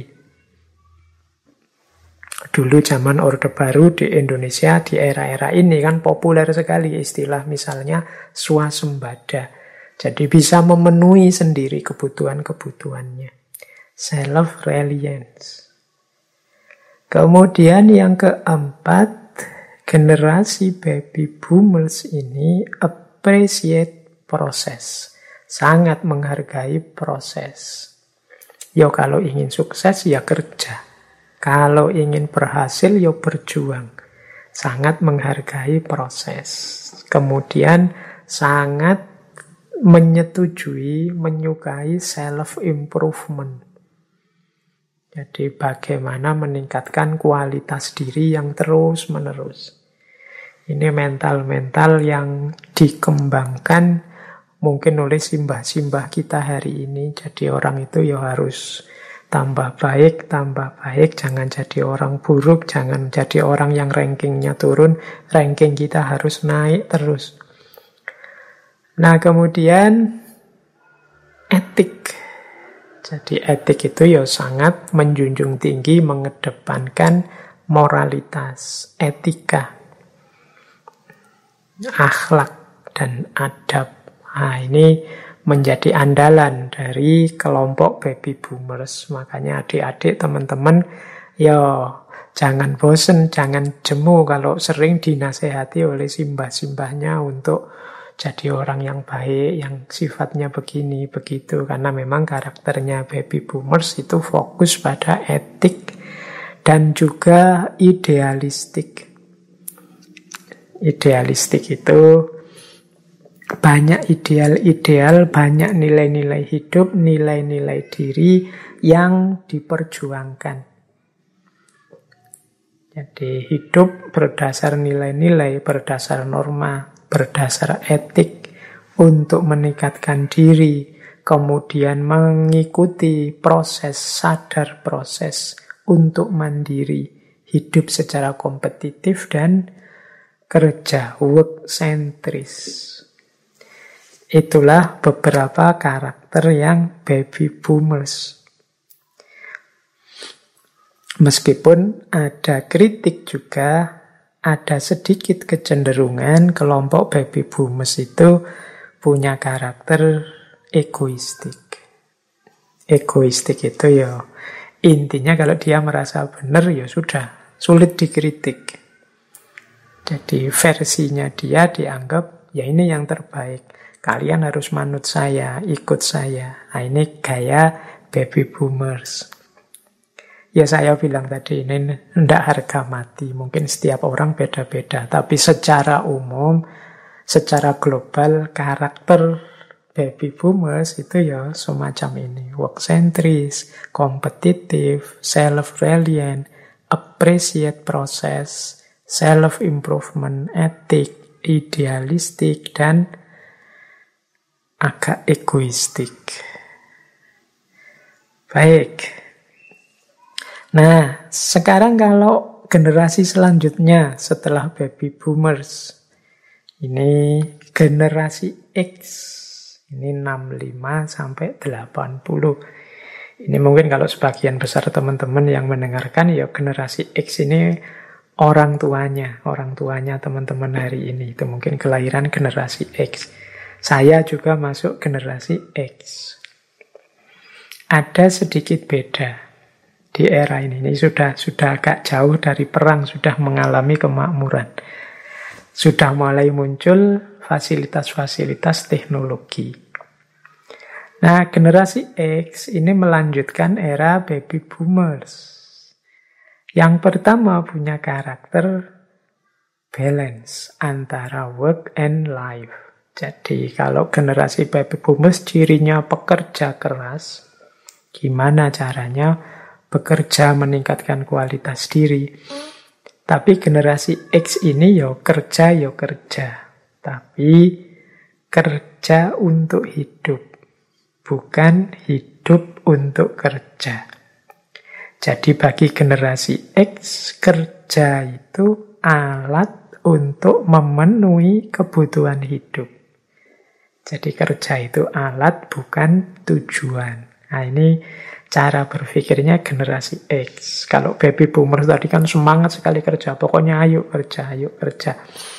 A: Dulu zaman Orde Baru di Indonesia, di era-era ini kan populer sekali istilah misalnya swasembada. Jadi bisa memenuhi sendiri kebutuhan-kebutuhannya. Self-reliance. Kemudian yang keempat, generasi baby boomers ini appreciate proses. Sangat menghargai proses. Ya kalau ingin sukses ya kerja. Kalau ingin berhasil ya berjuang. Sangat menghargai proses. Kemudian sangat menyetujui, menyukai self-improvement. Jadi bagaimana meningkatkan kualitas diri yang terus-menerus. Ini mental-mental yang dikembangkan mungkin oleh simbah-simbah kita hari ini. Jadi orang itu ya harus tambah baik, jangan jadi orang buruk, jangan jadi orang yang rankingnya turun, ranking kita harus naik terus. Nah, kemudian etik. Jadi etik itu ya sangat menjunjung tinggi, mengedepankan moralitas, etika, akhlak, dan adab. Nah, ini menjadi andalan dari kelompok baby boomers. Makanya adik-adik, teman-teman, ya jangan bosen, jangan jemu kalau sering dinasehati oleh simbah-simbahnya untuk jadi orang yang baik, yang sifatnya begini, begitu. Karena memang karakternya baby boomers itu fokus pada etik dan juga idealistik. Idealistik itu banyak ideal-ideal, banyak nilai-nilai hidup, nilai-nilai diri yang diperjuangkan. Jadi hidup berdasar nilai-nilai, berdasar norma, berdasar etik untuk meningkatkan diri, kemudian mengikuti proses, sadar proses untuk mandiri, hidup secara kompetitif dan kerja, work centris. Itulah beberapa karakter yang baby boomers. Meskipun ada kritik juga, ada sedikit kecenderungan kelompok baby boomers itu punya karakter egoistik. Egoistik itu ya intinya kalau dia merasa benar ya sudah, sulit dikritik. Jadi versinya dia dianggap ya ini yang terbaik. Kalian harus manut saya, ikut saya. Nah, ini gaya baby boomers. Ya saya bilang tadi, ini tidak harga mati. Mungkin setiap orang beda-beda. Tapi secara umum, secara global, karakter baby boomers itu ya semacam ini. Work-centris, kompetitif, self-reliant, appreciate proses, self-improvement, etik, idealistik, dan agak egoistik. Baik. Nah, sekarang kalau generasi selanjutnya setelah baby boomers, ini generasi X, ini 65 sampai 80. Ini mungkin kalau sebagian besar teman-teman yang mendengarkan, ya generasi X ini orang tuanya teman-teman hari ini. Itu mungkin kelahiran generasi X. Saya juga masuk generasi X. Ada sedikit beda di era ini. Ini sudah agak jauh dari perang, sudah mengalami kemakmuran. Sudah mulai muncul fasilitas-fasilitas teknologi. Nah, generasi X ini melanjutkan era baby boomers. Yang pertama punya karakter balance antara work and life. Jadi kalau generasi baby boomers cirinya pekerja keras, gimana caranya bekerja meningkatkan kualitas diri. Tapi generasi X ini ya kerja. Tapi kerja untuk hidup. Bukan hidup untuk kerja. Jadi bagi generasi X, kerja itu alat untuk memenuhi kebutuhan hidup. Jadi kerja itu alat, bukan tujuan. Nah, ini cara berpikirnya generasi X. Kalau baby boomers tadi kan semangat sekali kerja. Pokoknya ayo kerja.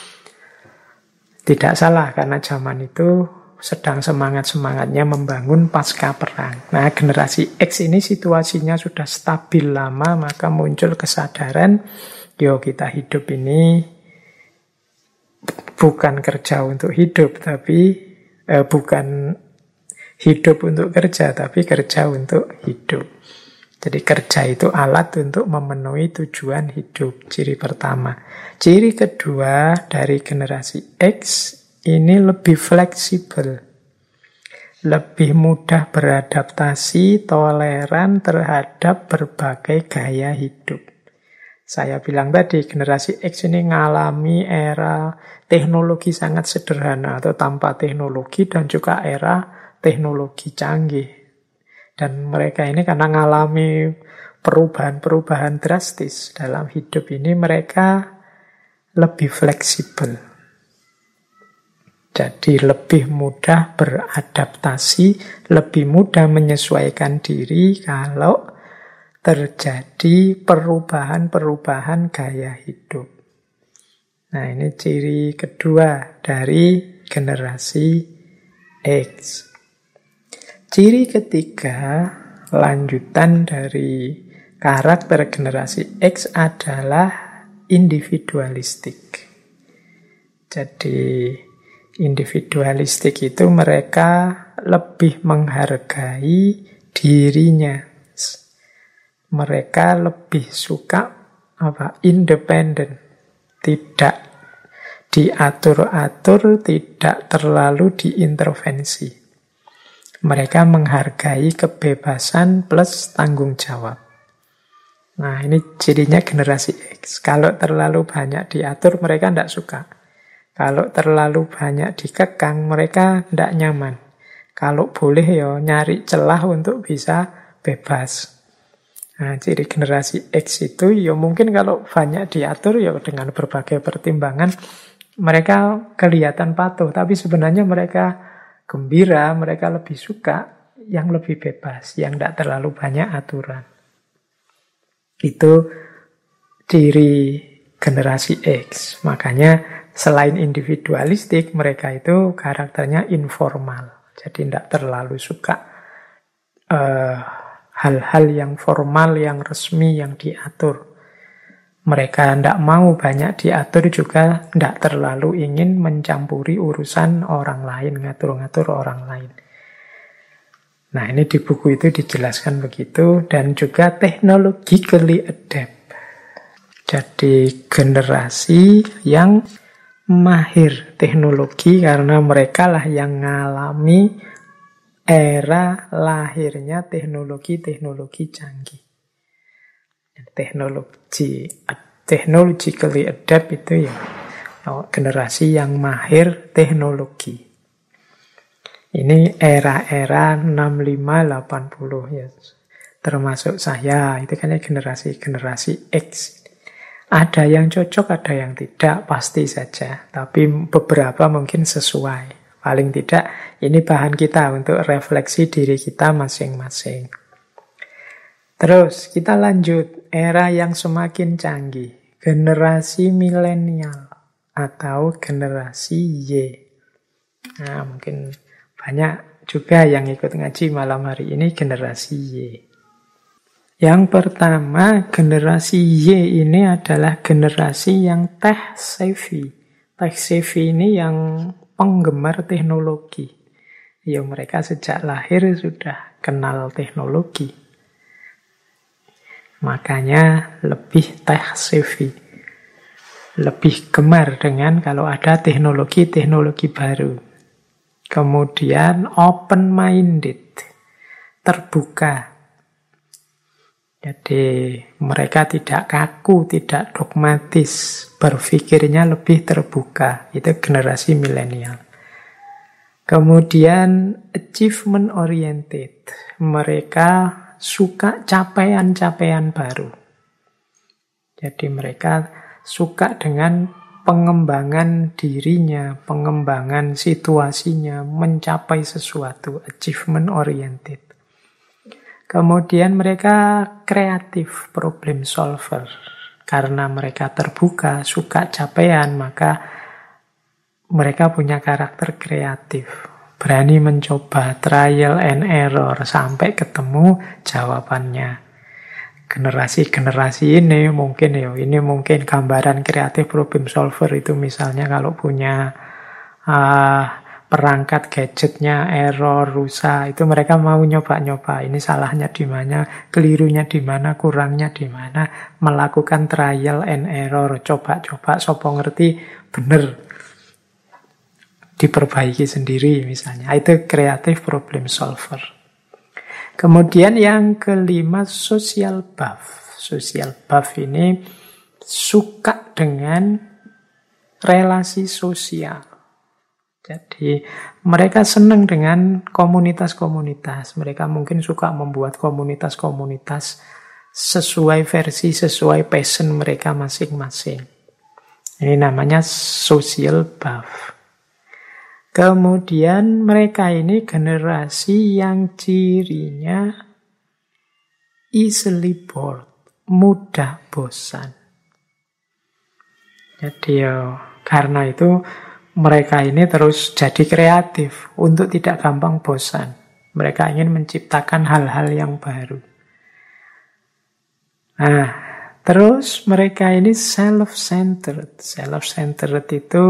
A: Tidak salah, karena zaman itu sedang semangat-semangatnya membangun pasca perang. Nah, generasi X ini situasinya sudah stabil lama, maka muncul kesadaran, yo kita hidup ini bukan kerja untuk hidup, tapi bukan hidup untuk kerja, tapi kerja untuk hidup. Jadi kerja itu alat untuk memenuhi tujuan hidup. Ciri pertama. Ciri kedua dari generasi X ini lebih fleksibel. Lebih mudah beradaptasi, toleran terhadap berbagai gaya hidup. Saya bilang tadi, generasi X ini mengalami era teknologi sangat sederhana atau tanpa teknologi, dan juga era teknologi canggih. Dan mereka ini karena mengalami perubahan-perubahan drastis dalam hidup ini, mereka lebih fleksibel. Jadi lebih mudah beradaptasi, lebih mudah menyesuaikan diri kalau terjadi perubahan-perubahan gaya hidup. Nah, ini ciri kedua dari generasi X. Ciri ketiga, lanjutan dari karakter generasi X adalah individualistik. Jadi individualistik itu mereka lebih menghargai dirinya. Mereka lebih suka independen, tidak diatur-atur, tidak terlalu diintervensi. Mereka menghargai kebebasan plus tanggung jawab. Nah, ini cirinya generasi X. Kalau terlalu banyak diatur, mereka tidak suka. Kalau terlalu banyak dikekang, mereka tidak nyaman. Kalau boleh ya nyari celah untuk bisa bebas. Nah, ciri generasi X itu ya mungkin kalau banyak diatur ya dengan berbagai pertimbangan, mereka kelihatan patuh. Tapi sebenarnya mereka gembira, mereka lebih suka yang lebih bebas, yang tidak terlalu banyak aturan. Itu ciri generasi X. Makanya selain individualistik, mereka itu karakternya informal. Jadi tidak terlalu suka hal-hal yang formal, yang resmi, yang diatur. Mereka tidak mau banyak diatur, juga tidak terlalu ingin mencampuri urusan orang lain, ngatur-ngatur orang lain. Nah, ini di buku itu dijelaskan begitu, dan juga technologically adapt. Jadi generasi yang mahir teknologi karena mereka lah yang ngalami era lahirnya teknologi-teknologi canggih. Technologically adapt itu ya generasi yang mahir teknologi. Ini era-era 65-80 ya. Termasuk saya, itu kan generasi X. Ada yang cocok, ada yang tidak, pasti saja. Tapi beberapa mungkin sesuai. Paling tidak, ini bahan kita untuk refleksi diri kita masing-masing. Terus, kita lanjut. Era yang semakin canggih. Generasi milenial atau generasi Y. Nah, mungkin banyak juga yang ikut ngaji malam hari ini generasi Y. Yang pertama, generasi Y ini adalah generasi yang tech savvy. Tech savvy ini yang penggemar teknologi. Ya, mereka sejak lahir sudah kenal teknologi. Makanya lebih tech savvy. Lebih gemar dengan kalau ada teknologi-teknologi baru. Kemudian open-minded, terbuka. Jadi mereka tidak kaku, tidak dogmatis, berpikirnya lebih terbuka. Itu generasi milenial. Kemudian achievement oriented, mereka suka capaian-capaian baru. Jadi mereka suka dengan pengembangan dirinya, pengembangan situasinya, mencapai sesuatu, achievement oriented. Kemudian mereka kreatif, problem solver. Karena mereka terbuka, suka capaian, maka mereka punya karakter kreatif. Berani mencoba, trial and error, sampai ketemu jawabannya. Generasi-generasi ini mungkin gambaran kreatif problem solver itu misalnya kalau punya perangkat gadgetnya error, rusak, itu mereka mau nyoba-nyoba. Ini salahnya di mana, kelirunya di mana, kurangnya di mana, melakukan trial and error, coba-coba, sopo ngerti bener, diperbaiki sendiri misalnya. Itu kreatif problem solver. Kemudian yang kelima, social buff. Social buff ini suka dengan relasi sosial. Jadi mereka senang dengan komunitas-komunitas. Mereka mungkin suka membuat komunitas-komunitas sesuai versi, sesuai passion mereka masing-masing. Ini namanya social buff. Kemudian mereka ini generasi yang cirinya easily bored, mudah bosan. Jadi karena itu mereka ini terus jadi kreatif untuk tidak gampang bosan. Mereka ingin menciptakan hal-hal yang baru. Nah, terus mereka ini self-centered. Self-centered itu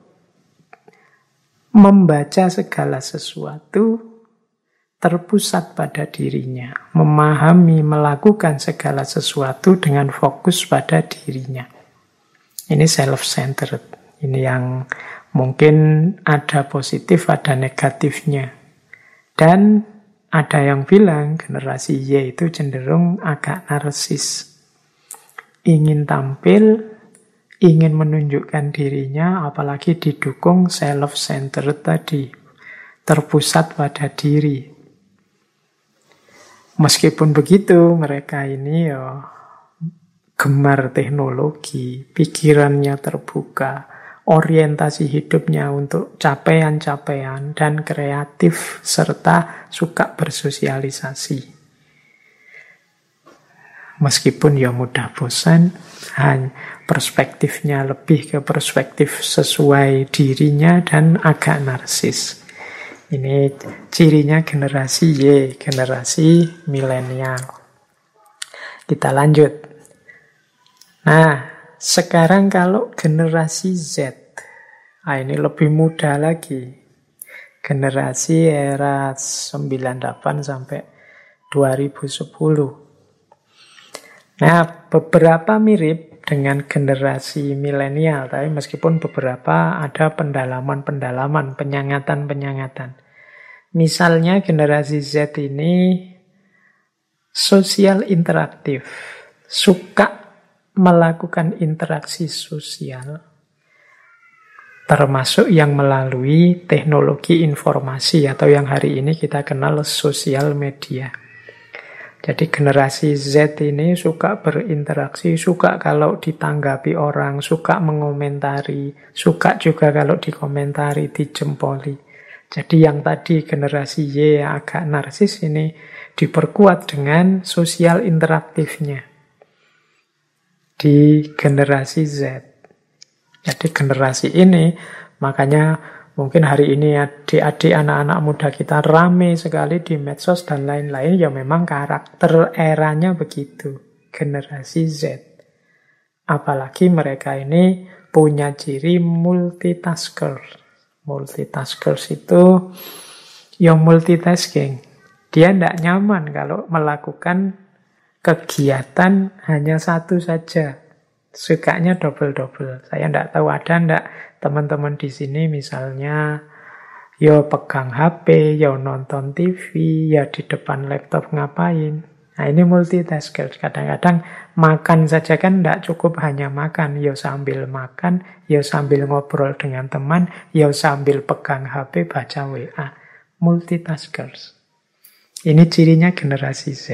A: membaca segala sesuatu, terpusat pada dirinya, memahami, melakukan segala sesuatu dengan fokus pada dirinya. Ini self-centered. Ini yang mungkin ada positif, ada negatifnya. Dan ada yang bilang generasi Y itu cenderung agak narsis. Ingin tampil, ingin menunjukkan dirinya, apalagi didukung self-centered tadi, terpusat pada diri. Meskipun begitu, mereka ini gemar teknologi, pikirannya terbuka, orientasi hidupnya untuk capaian-capaian dan kreatif, serta suka bersosialisasi. Meskipun mudah bosan, perspektifnya lebih ke perspektif sesuai dirinya dan agak narsis. Ini cirinya generasi Y, generasi milenial. Kita lanjut. Nah, sekarang kalau generasi Z, ini lebih muda lagi. Generasi era 98 sampai 2010. Nah, beberapa mirip dengan generasi milenial, tapi meskipun beberapa ada pendalaman-pendalaman, penyangatan-penyangatan. Misalnya generasi Z ini sosial interaktif, suka melakukan interaksi sosial, termasuk yang melalui teknologi informasi atau yang hari ini kita kenal sosial media. Jadi generasi Z ini suka berinteraksi, suka kalau ditanggapi orang, suka mengomentari, suka juga kalau dikomentari, dijempoli. Jadi yang tadi generasi Y yang agak narsis ini diperkuat dengan sosial interaktifnya di generasi Z. Jadi generasi ini, makanya mungkin hari ini adik-adik anak-anak muda kita rame sekali di medsos dan lain-lain, ya memang karakter eranya begitu, generasi Z. Apalagi mereka ini punya ciri multitasker. Multitaskers itu ya multitasking. Dia tidak nyaman kalau melakukan kegiatan hanya satu saja. Sukanya double-double. Saya tidak tahu ada tidak teman-teman di sini misalnya ya pegang HP, ya nonton TV, ya di depan laptop ngapain. Nah ini multitasker. Kadang-kadang makan saja kan tidak cukup hanya makan. Ya sambil makan, ya sambil ngobrol dengan teman, ya sambil pegang HP baca WA. Multitaskers. Ini cirinya generasi Z.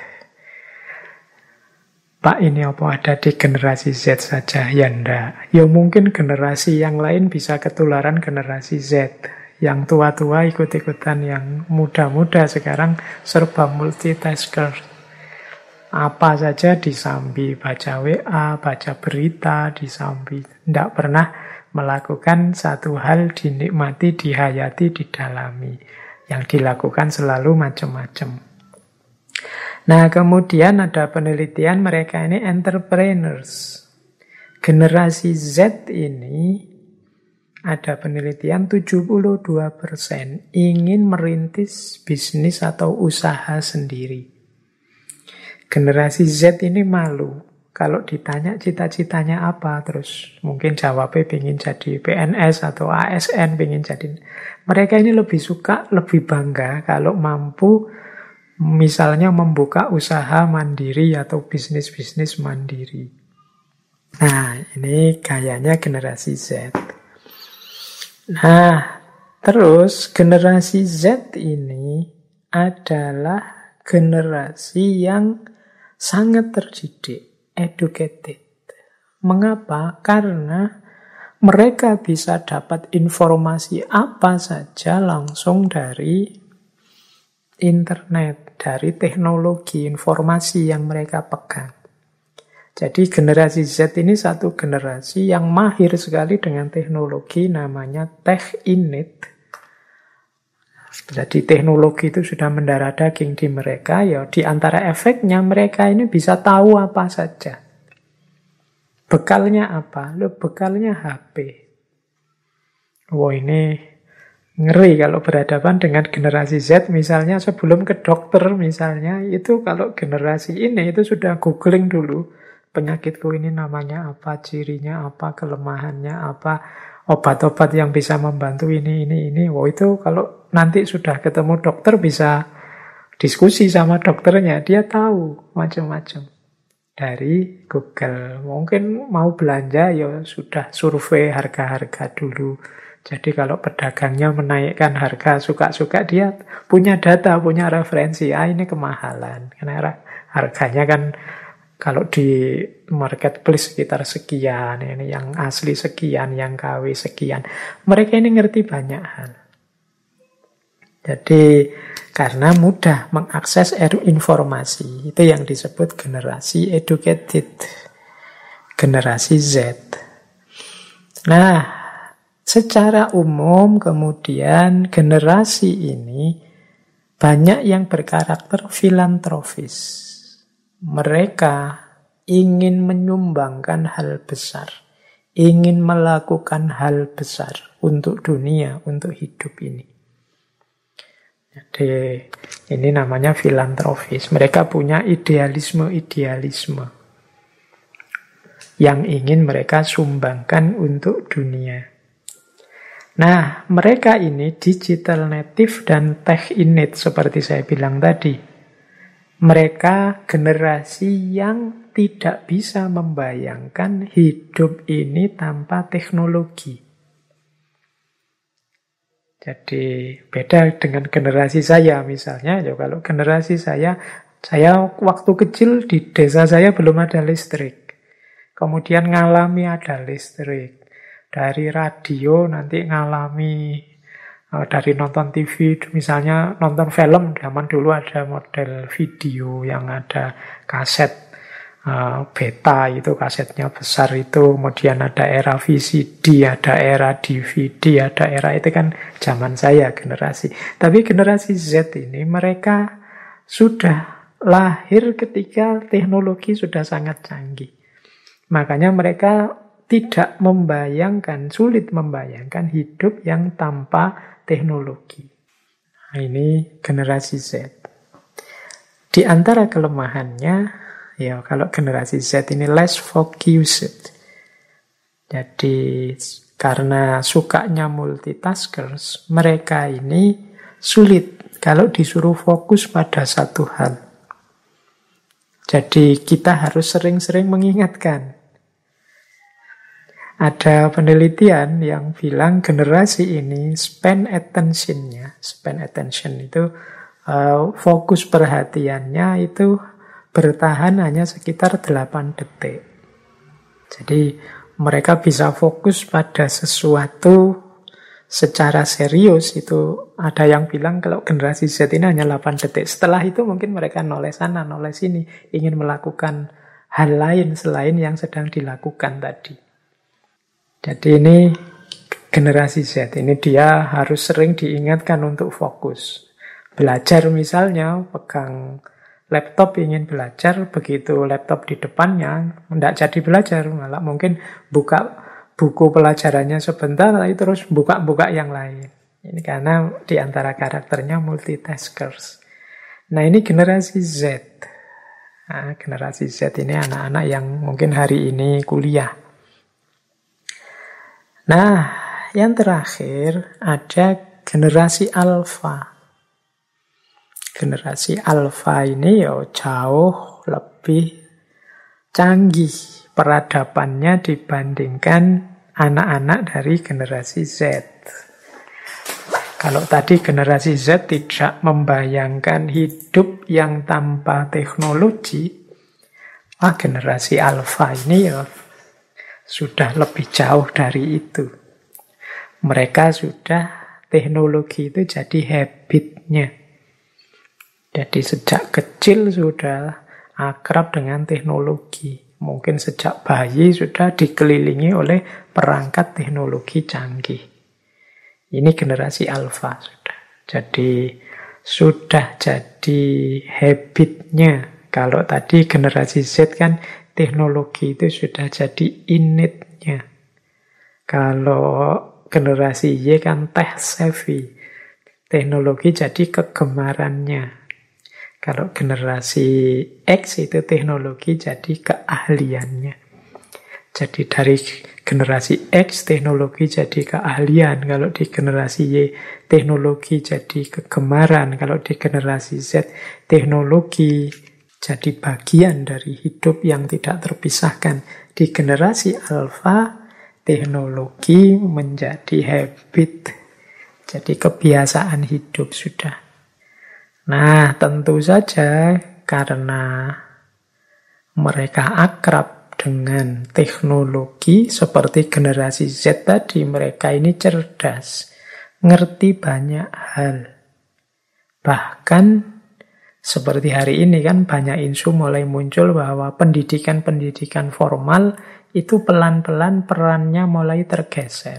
A: Pak, ini apa ada di generasi Z saja? Ya enggak. Ya mungkin generasi yang lain bisa ketularan generasi Z. Yang tua-tua ikut-ikutan, yang muda-muda sekarang serba multitasker. Apa saja disambi, baca WA, baca berita, disambi. Tidak pernah melakukan satu hal dinikmati, dihayati, didalami. Yang dilakukan selalu macam-macam. Nah, kemudian ada penelitian mereka ini entrepreneurs. Generasi Z ini ada penelitian 72% ingin merintis bisnis atau usaha sendiri. Generasi Z ini malu. Kalau ditanya cita-citanya apa, terus mungkin jawabnya pengen jadi PNS atau ASN, pengen jadi. Mereka ini lebih suka, lebih bangga kalau mampu misalnya membuka usaha mandiri atau bisnis-bisnis mandiri. Nah, ini gayanya generasi Z. Nah, terus generasi Z ini adalah generasi yang sangat terdidik, educated. Mengapa? Karena mereka bisa dapat informasi apa saja langsung dari internet, dari teknologi informasi yang mereka pegang. Jadi generasi Z ini satu generasi yang mahir sekali dengan teknologi, namanya tech in it. Jadi teknologi itu sudah mendarah daging di mereka, ya di antara efeknya mereka ini bisa tahu apa saja. Bekalnya apa? Bekalnya HP. Wah, ini ngeri kalau berhadapan dengan generasi Z, misalnya sebelum ke dokter misalnya, itu kalau generasi ini itu sudah googling dulu, penyakitku ini namanya apa, cirinya apa, kelemahannya apa, obat-obat yang bisa membantu ini. Wah, itu kalau nanti sudah ketemu dokter bisa diskusi sama dokternya, dia tahu macam-macam dari Google. Mungkin mau belanja ya sudah survei harga-harga dulu. Jadi kalau pedagangnya menaikkan harga suka-suka, dia punya data, punya referensi. Ini kemahalan. Karena harganya kan kalau di marketplace sekitar sekian, ini yang asli sekian, yang KW sekian. Mereka ini ngerti banyak hal. Jadi karena mudah mengakses informasi, itu yang disebut generasi educated, generasi Z. Nah, secara umum kemudian generasi ini banyak yang berkarakter filantropis. Mereka ingin menyumbangkan hal besar, ingin melakukan hal besar untuk dunia, untuk hidup ini. Jadi ini namanya filantropis. Mereka punya idealisme-idealisme yang ingin mereka sumbangkan untuk dunia. Nah, mereka ini digital native dan tech innate seperti saya bilang tadi. Mereka generasi yang tidak bisa membayangkan hidup ini tanpa teknologi. Jadi beda dengan generasi saya misalnya. Ya, kalau generasi saya waktu kecil di desa saya belum ada listrik. Kemudian ngalami ada listrik. Dari radio nanti ngalami dari nonton TV, misalnya nonton film, zaman dulu ada model video yang ada kaset beta, itu kasetnya besar itu, kemudian ada era VCD, ada era DVD, ada era itu kan zaman saya generasi. Tapi generasi Z ini mereka sudah lahir ketika teknologi sudah sangat canggih. Makanya mereka tidak membayangkan, sulit membayangkan hidup yang tanpa teknologi. Nah, ini generasi Z. Di antara kelemahannya, ya kalau generasi Z ini less focused. Jadi karena sukanya multitaskers, mereka ini sulit kalau disuruh fokus pada satu hal. Jadi kita harus sering-sering mengingatkan. Ada penelitian yang bilang generasi ini span attention itu fokus perhatiannya itu bertahan hanya sekitar 8 detik. Jadi mereka bisa fokus pada sesuatu secara serius. Itu ada yang bilang kalau generasi Z ini hanya 8 detik. Setelah itu mungkin mereka noleh sana, noleh sini, ingin melakukan hal lain selain yang sedang dilakukan tadi. Jadi ini generasi Z, ini dia harus sering diingatkan untuk fokus. Belajar misalnya, pegang laptop ingin belajar, begitu laptop di depannya, tidak jadi belajar, malah mungkin buka buku pelajarannya sebentar, lalu terus buka-buka yang lain. Ini karena di antara karakternya multitaskers. Nah ini generasi Z. Nah, generasi Z ini anak-anak yang mungkin hari ini kuliah. Nah, yang terakhir ada generasi alfa. Generasi alfa ini ya jauh lebih canggih peradabannya dibandingkan anak-anak dari generasi Z. Kalau tadi generasi Z tidak membayangkan hidup yang tanpa teknologi, generasi alfa ini ya sudah lebih jauh dari itu. Mereka sudah, teknologi itu jadi habitnya. Jadi sejak kecil sudah akrab dengan teknologi. Mungkin sejak bayi sudah dikelilingi oleh perangkat teknologi canggih. Ini generasi alfa sudah. Jadi sudah jadi habitnya. Kalau tadi generasi Z kan teknologi itu sudah jadi innate-nya. Kalau generasi Y kan tech savvy. Teknologi jadi kegemarannya. Kalau generasi X itu teknologi jadi keahliannya. Jadi dari generasi X teknologi jadi keahlian. Kalau di generasi Y teknologi jadi kegemaran. Kalau di generasi Z teknologi jadi bagian dari hidup yang tidak terpisahkan. Di generasi alfa, teknologi menjadi habit. Jadi kebiasaan hidup sudah. Nah, tentu saja karena mereka akrab dengan teknologi seperti generasi Z tadi, mereka ini cerdas, ngerti banyak hal. Bahkan seperti hari ini kan banyak isu mulai muncul bahwa pendidikan-pendidikan formal itu pelan-pelan perannya mulai tergeser.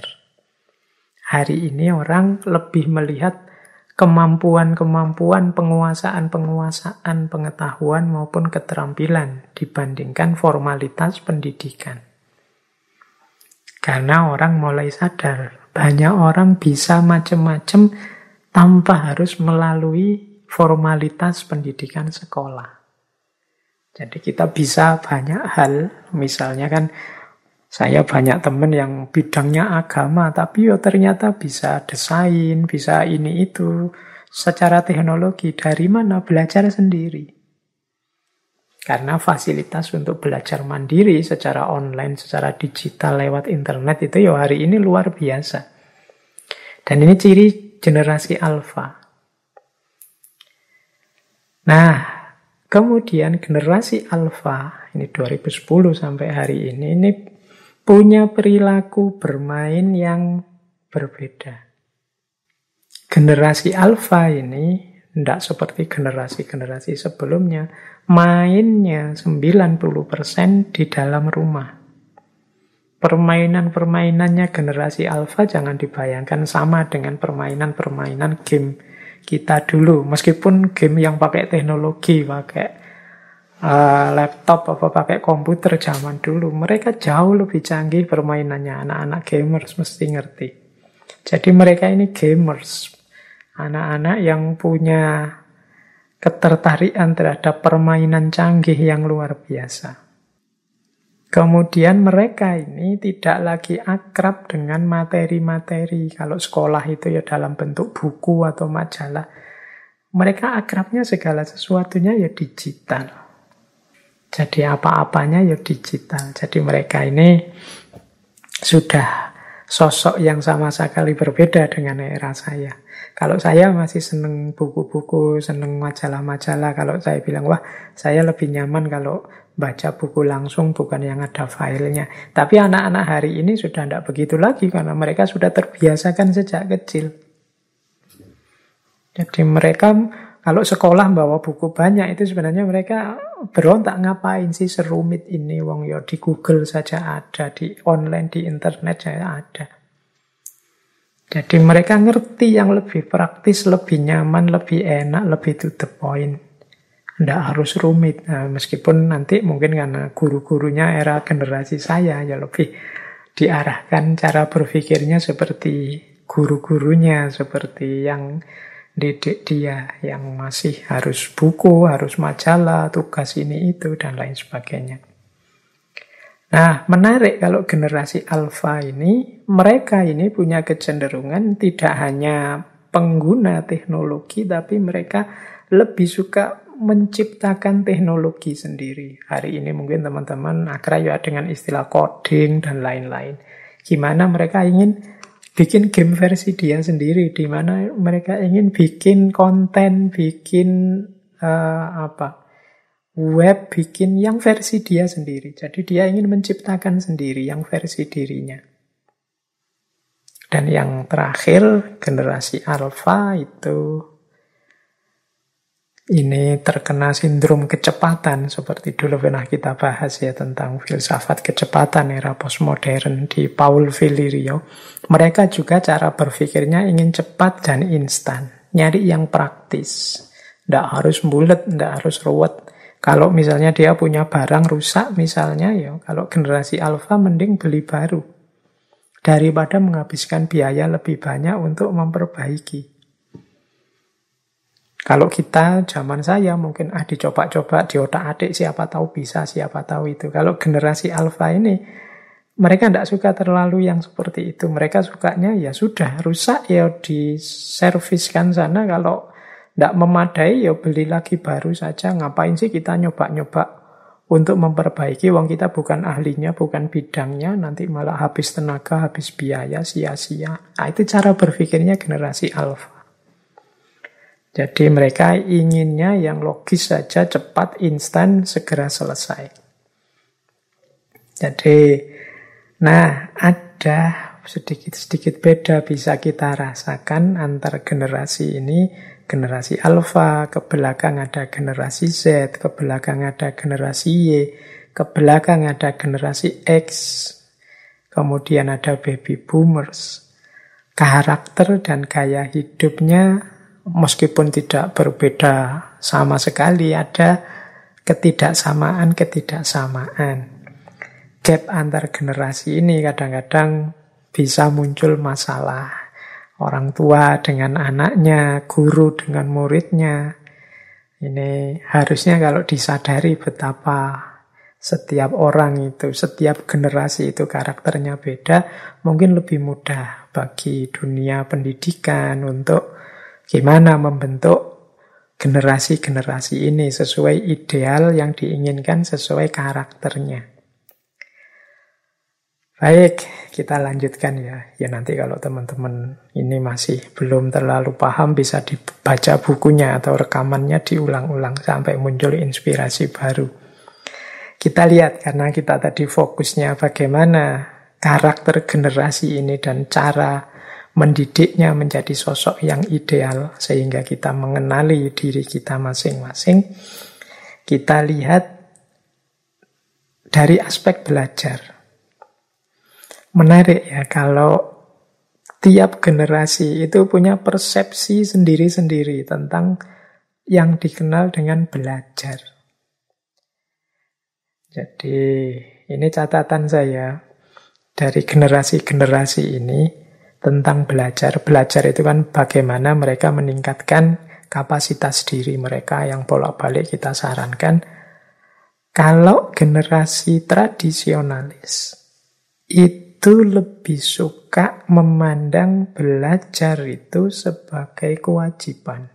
A: Hari ini orang lebih melihat kemampuan-kemampuan, penguasaan-penguasaan pengetahuan maupun keterampilan dibandingkan formalitas pendidikan. Karena orang mulai sadar, banyak orang bisa macam-macam tanpa harus melalui formalitas pendidikan sekolah. Jadi kita bisa banyak hal, misalnya kan saya banyak teman yang bidangnya agama, tapi ternyata bisa desain, bisa ini itu, secara teknologi. Dari mana? Belajar sendiri. Karena fasilitas untuk belajar mandiri secara online, secara digital lewat internet itu ya hari ini luar biasa. Dan ini ciri generasi alfa. Nah, kemudian generasi alfa, ini 2010 sampai hari ini punya perilaku bermain yang berbeda. Generasi alfa ini tidak seperti generasi-generasi sebelumnya, mainnya 90% di dalam rumah. Permainan-permainannya generasi alfa jangan dibayangkan sama dengan permainan-permainan game kita dulu. Meskipun game yang pakai teknologi, pakai laptop, pakai komputer zaman dulu, mereka jauh lebih canggih permainannya. Anak-anak gamers mesti ngerti. Jadi mereka ini gamers. Anak-anak yang punya ketertarikan terhadap permainan canggih yang luar biasa. Kemudian mereka ini tidak lagi akrab dengan materi-materi. Kalau sekolah itu ya dalam bentuk buku atau majalah. Mereka akrabnya segala sesuatunya ya digital. Jadi apa-apanya ya digital. Jadi mereka ini sudah sosok yang sama sekali berbeda dengan era saya. Kalau saya masih seneng buku-buku, seneng majalah-majalah. Kalau saya bilang, wah saya lebih nyaman kalau baca buku langsung, bukan yang ada filenya. Tapi anak-anak hari ini sudah tidak begitu lagi, karena mereka sudah terbiasakan sejak kecil. Jadi mereka kalau sekolah bawa buku banyak, itu sebenarnya mereka berontak, ngapain sih serumit ini, wong yo di Google saja ada, di online, di internet saja ada. Jadi mereka ngerti yang lebih praktis, lebih nyaman, lebih enak, lebih to the point. Tidak harus rumit. Nah, meskipun nanti mungkin karena guru-gurunya era generasi saya ya lebih diarahkan cara berpikirnya seperti guru-gurunya, seperti yang didik dia, yang masih harus buku, harus majalah, tugas ini itu, dan lain sebagainya. Nah, menarik kalau generasi alfa ini, mereka ini punya kecenderungan tidak hanya pengguna teknologi, tapi mereka lebih suka menciptakan teknologi sendiri. Hari ini mungkin teman-teman akrab ya dengan istilah coding dan lain-lain. Gimana mereka ingin bikin game versi dia sendiri, di mana mereka ingin bikin konten, bikin web, bikin yang versi dia sendiri. Jadi dia ingin menciptakan sendiri yang versi dirinya. Dan yang terakhir, generasi alfa itu ini terkena sindrom kecepatan, seperti dulu pernah kita bahas ya tentang filsafat kecepatan era postmodern di Paul Villario. Mereka juga cara berpikirnya ingin cepat dan instan, nyari yang praktis. Tidak harus bulat, tidak harus ruwet. Kalau misalnya dia punya barang rusak misalnya, ya kalau generasi alfa mending beli baru daripada menghabiskan biaya lebih banyak untuk memperbaiki. Kalau kita zaman saya mungkin dicoba-coba, diotak-atik, siapa tahu bisa, siapa tahu itu. Kalau generasi alfa ini mereka tidak suka terlalu yang seperti itu. Mereka sukanya ya sudah rusak ya diserviskan sana. Kalau tidak memadai ya beli lagi baru saja. Ngapain sih kita nyoba-nyoba untuk memperbaiki? Wong kita bukan ahlinya, bukan bidangnya. Nanti malah habis tenaga, habis biaya, sia-sia. Nah, itu cara berpikirnya generasi alfa. Jadi mereka inginnya yang logis saja, cepat, instan, segera selesai. Jadi, nah ada sedikit-sedikit beda bisa kita rasakan antar generasi ini. Generasi alfa, ke belakang ada generasi Z, ke belakang ada generasi Y, ke belakang ada generasi X, kemudian ada baby boomers. Karakter dan gaya hidupnya meskipun tidak berbeda sama sekali, ada ketidaksamaan. Gap antar generasi ini kadang-kadang bisa muncul masalah. Orang tua dengan anaknya, guru dengan muridnya. Ini harusnya kalau disadari betapa setiap orang itu, setiap generasi itu karakternya beda, mungkin lebih mudah bagi dunia pendidikan untuk gimana membentuk generasi-generasi ini sesuai ideal yang diinginkan, sesuai karakternya. Baik, kita lanjutkan ya. Ya nanti kalau teman-teman ini masih belum terlalu paham, bisa dibaca bukunya atau rekamannya diulang-ulang sampai muncul inspirasi baru. Kita lihat, karena kita tadi fokusnya bagaimana karakter generasi ini dan cara mendidiknya menjadi sosok yang ideal sehingga kita mengenali diri kita masing-masing. Kita lihat dari aspek belajar. Menarik ya kalau tiap generasi itu punya persepsi sendiri-sendiri tentang yang dikenal dengan belajar. Jadi ini catatan saya dari generasi-generasi ini tentang belajar. Belajar itu kan bagaimana mereka meningkatkan kapasitas diri mereka yang bolak-balik kita sarankan. Kalau generasi tradisionalis itu lebih suka memandang belajar itu sebagai kewajiban.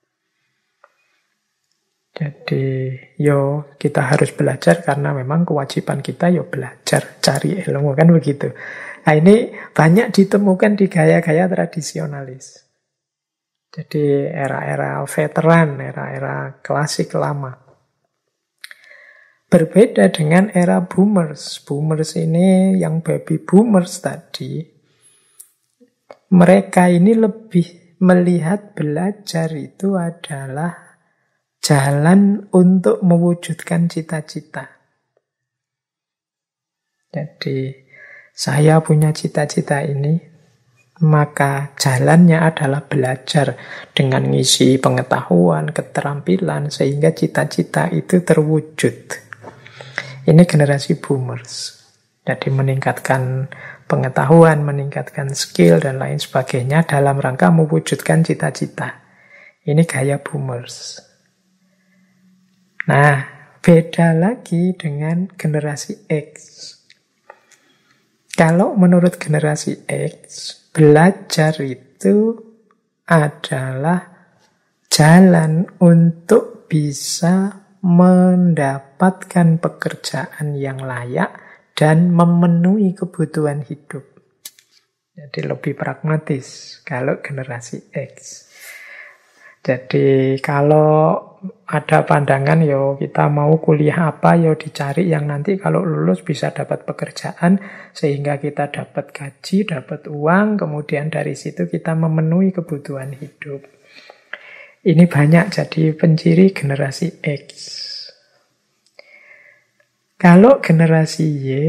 A: Jadi, kita harus belajar karena memang kewajiban kita belajar, cari ilmu, kan begitu. Nah, ini banyak ditemukan di gaya-gaya tradisionalis. Jadi, era-era veteran, era-era klasik lama. Berbeda dengan era boomers. Boomers ini yang baby boomers tadi, mereka ini lebih melihat belajar itu adalah jalan untuk mewujudkan cita-cita. Jadi, saya punya cita-cita ini, maka jalannya adalah belajar dengan ngisi pengetahuan, keterampilan, sehingga cita-cita itu terwujud. Ini generasi boomers. Jadi meningkatkan pengetahuan, meningkatkan skill, dan lain sebagainya dalam rangka mewujudkan cita-cita. Ini gaya boomers. Nah, beda lagi dengan generasi X. Kalau menurut generasi X, belajar itu adalah jalan untuk bisa mendapatkan pekerjaan yang layak dan memenuhi kebutuhan hidup. Jadi lebih pragmatis kalau generasi X. Jadi kalau ada pandangan kita mau kuliah apa dicari yang nanti kalau lulus bisa dapat pekerjaan sehingga kita dapat gaji, dapat uang, kemudian dari situ kita memenuhi kebutuhan hidup. Ini banyak jadi penciri generasi X. Kalau generasi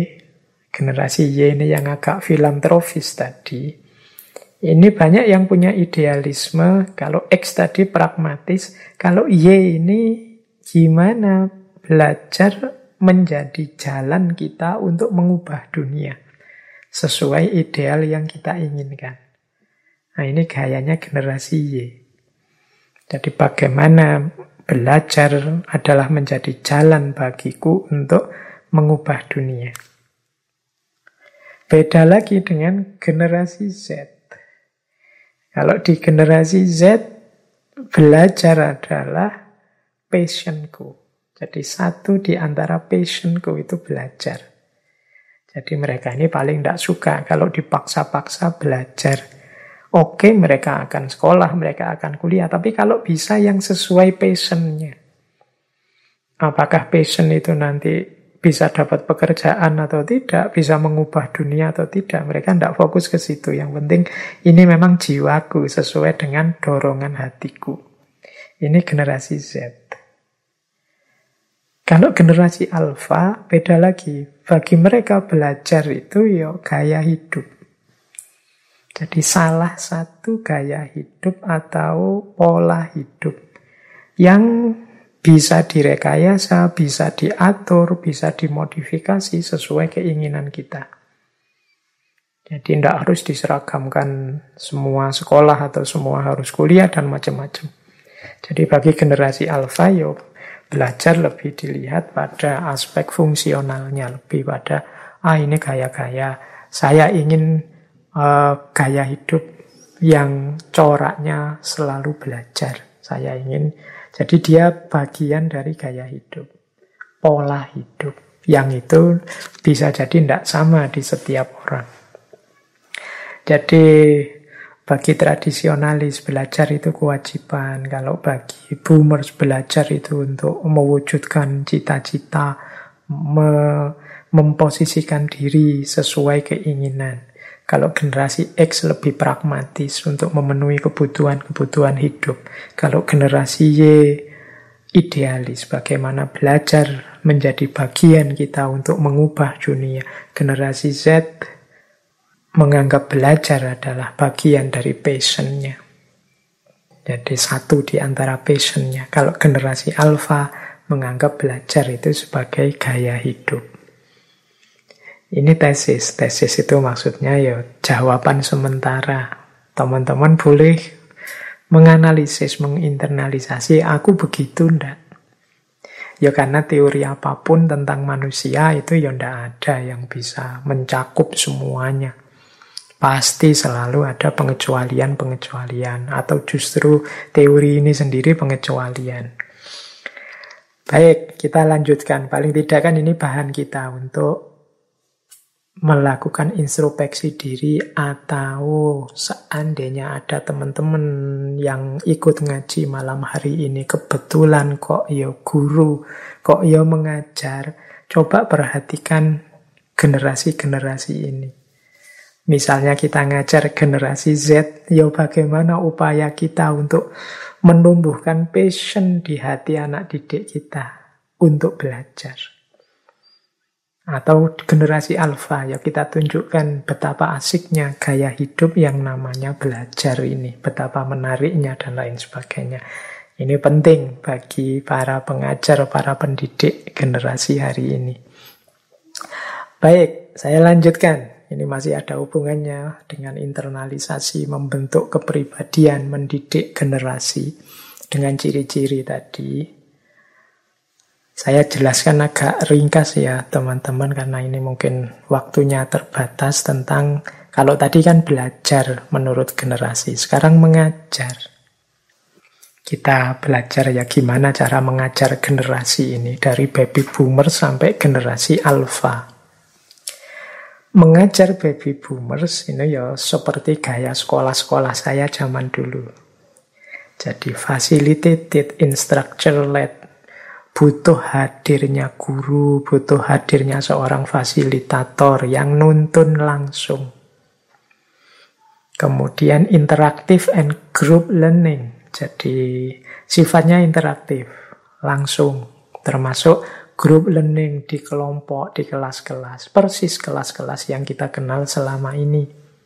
A: Y ini yang agak filantropis tadi, ini banyak yang punya idealisme. Kalau X tadi pragmatis, kalau Y ini gimana belajar menjadi jalan kita untuk mengubah dunia sesuai ideal yang kita inginkan. Nah, ini gayanya generasi Y. Jadi bagaimana belajar adalah menjadi jalan bagiku untuk mengubah dunia. Beda lagi dengan generasi Z. Kalau di generasi Z, belajar adalah passionku. Jadi satu di antara passionku itu belajar. Jadi mereka ini paling tidak suka kalau dipaksa-paksa belajar. Oke, mereka akan sekolah, mereka akan kuliah. Tapi kalau bisa yang sesuai passionnya. Apakah passion itu nanti bisa dapat pekerjaan atau tidak, bisa mengubah dunia atau tidak. Mereka tidak fokus ke situ. Yang penting ini memang jiwaku sesuai dengan dorongan hatiku. Ini generasi Z. Kalau generasi Alpha, beda lagi. Bagi mereka belajar itu gaya hidup. Jadi salah satu gaya hidup atau pola hidup yang bisa direkayasa, bisa diatur, bisa dimodifikasi sesuai keinginan kita. Jadi tidak harus diseragamkan semua sekolah atau semua harus kuliah dan macam-macam. Jadi bagi generasi alfa, belajar lebih dilihat pada aspek fungsionalnya, lebih pada, ini gaya-gaya, saya ingin gaya hidup yang coraknya selalu belajar. Saya ingin, jadi dia bagian dari gaya hidup, pola hidup, yang itu bisa jadi tidak sama di setiap orang. Jadi bagi tradisionalis belajar itu kewajiban. Kalau bagi boomers belajar itu untuk mewujudkan cita-cita, memposisikan diri sesuai keinginan. Kalau generasi X lebih pragmatis untuk memenuhi kebutuhan hidup. Kalau generasi Y idealis, bagaimana belajar menjadi bagian kita untuk mengubah dunia. Generasi Z menganggap belajar adalah bagian dari passion-nya. Jadi satu di antara passion-nya. Kalau generasi alfa menganggap belajar itu sebagai gaya hidup. Ini tesis. Tesis itu maksudnya jawaban sementara. Teman-teman boleh menganalisis, menginternalisasi, aku begitu ndak. Karena teori apapun tentang manusia itu ndak ada yang bisa mencakup semuanya. Pasti selalu ada pengecualian-pengecualian, atau justru teori ini sendiri pengecualian. Baik, kita lanjutkan. Paling tidak kan ini bahan kita untuk melakukan introspeksi diri, atau seandainya ada teman-teman yang ikut ngaji malam hari ini, kebetulan kok guru, kok mengajar, coba perhatikan generasi-generasi ini. Misalnya kita ngajar generasi Z, bagaimana upaya kita untuk menumbuhkan passion di hati anak didik kita untuk belajar. Atau generasi alfa, kita tunjukkan betapa asiknya gaya hidup yang namanya belajar ini, betapa menariknya dan lain sebagainya. Ini penting bagi para pengajar, para pendidik generasi hari ini. Baik, saya lanjutkan. Ini masih ada hubungannya dengan internalisasi, membentuk kepribadian, mendidik generasi dengan ciri-ciri tadi. Saya jelaskan agak ringkas ya teman-teman, karena ini mungkin waktunya terbatas tentang, kalau tadi kan belajar menurut generasi, sekarang mengajar. Kita belajar gimana cara mengajar generasi ini, dari baby boomer sampai generasi alpha. Mengajar baby boomers ini seperti gaya sekolah-sekolah saya zaman dulu. Jadi facilitated, instructor-led. Butuh hadirnya guru, butuh hadirnya seorang fasilitator yang nuntun langsung. Kemudian interaktif and group learning. Jadi sifatnya interaktif, langsung. Termasuk group learning di kelompok, di kelas-kelas. Persis kelas-kelas yang kita kenal selama ini.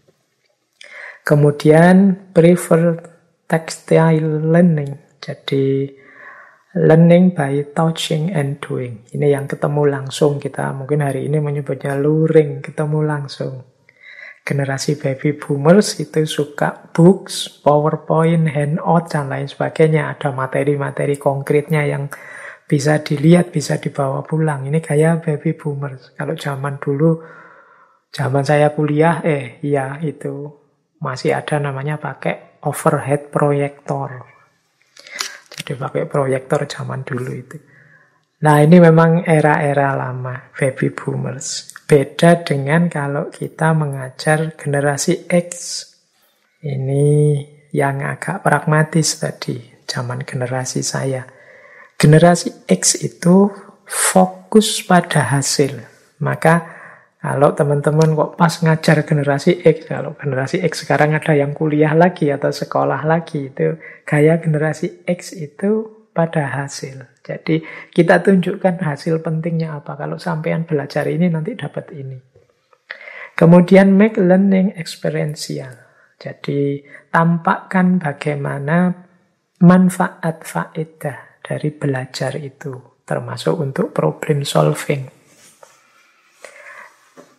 A: Kemudian prefer tactile learning. Jadi learning by touching and doing. Ini yang ketemu langsung. Kita mungkin hari ini menyebutnya luring, ketemu langsung. Generasi baby boomers itu suka books, PowerPoint, handout, dan lain sebagainya. Ada materi-materi konkretnya yang bisa dilihat, bisa dibawa pulang. Ini gaya baby boomers. Kalau zaman dulu, zaman saya kuliah, itu masih ada namanya pakai overhead proyektor. Jadi pakai proyektor zaman dulu itu. Nah, ini memang era-era lama, baby boomers. Beda dengan kalau kita mengajar generasi X. Ini yang agak pragmatis tadi, zaman generasi saya. Generasi X itu fokus pada hasil. Maka kalau teman-teman kok pas ngajar generasi X, kalau generasi X sekarang ada yang kuliah lagi atau sekolah lagi, itu gaya generasi X itu pada hasil. Jadi kita tunjukkan hasil pentingnya apa. Kalau sampean belajar ini nanti dapat ini. Kemudian make learning experiential. Jadi tampakkan bagaimana manfaat faedah dari belajar itu, termasuk untuk problem solving.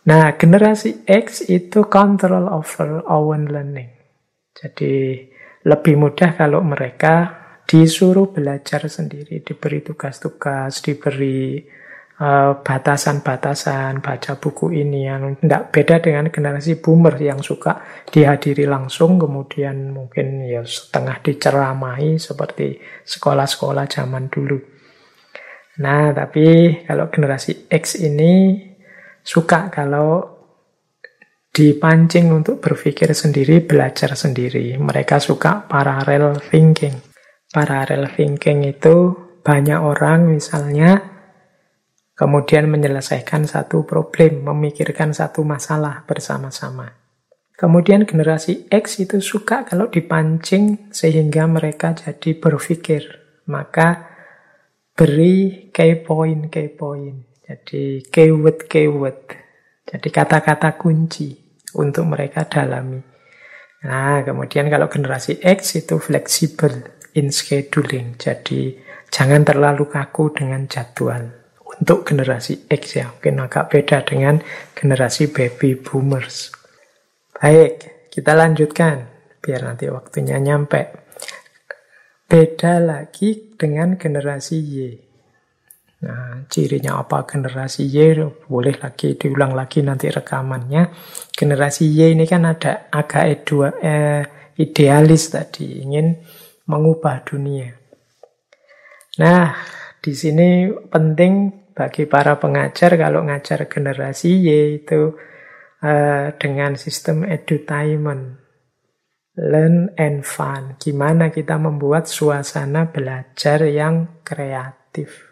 A: Nah, generasi X itu control over own learning. Jadi lebih mudah kalau mereka disuruh belajar sendiri, diberi tugas-tugas, diberi batasan-batasan, baca buku ini, yang tidak beda dengan generasi boomer yang suka dihadiri langsung, kemudian mungkin ya setengah diceramahi seperti sekolah-sekolah zaman dulu. Nah, tapi kalau generasi X ini suka kalau dipancing untuk berpikir sendiri, belajar sendiri. Mereka suka parallel thinking. Parallel thinking itu banyak orang misalnya kemudian menyelesaikan satu problem, memikirkan satu masalah bersama-sama. Kemudian generasi X itu suka kalau dipancing sehingga mereka jadi berpikir. Maka beri key point. Jadi keyword. Jadi kata-kata kunci untuk mereka dalami. Nah, kemudian kalau generasi X itu fleksibel in scheduling. Jadi jangan terlalu kaku dengan jadwal. Untuk generasi X ya, mungkin agak beda dengan generasi baby boomers. Baik, kita lanjutkan biar nanti waktunya nyampe. Beda lagi dengan generasi Y. Nah, cirinya apa generasi Y? Boleh lagi diulang lagi nanti rekamannya. Generasi Y ini kan ada agak idealis tadi, ingin mengubah dunia. Nah, di sini penting bagi para pengajar kalau ngajar generasi Y itu dengan sistem edutainment. Learn and fun. Gimana kita membuat suasana belajar yang kreatif.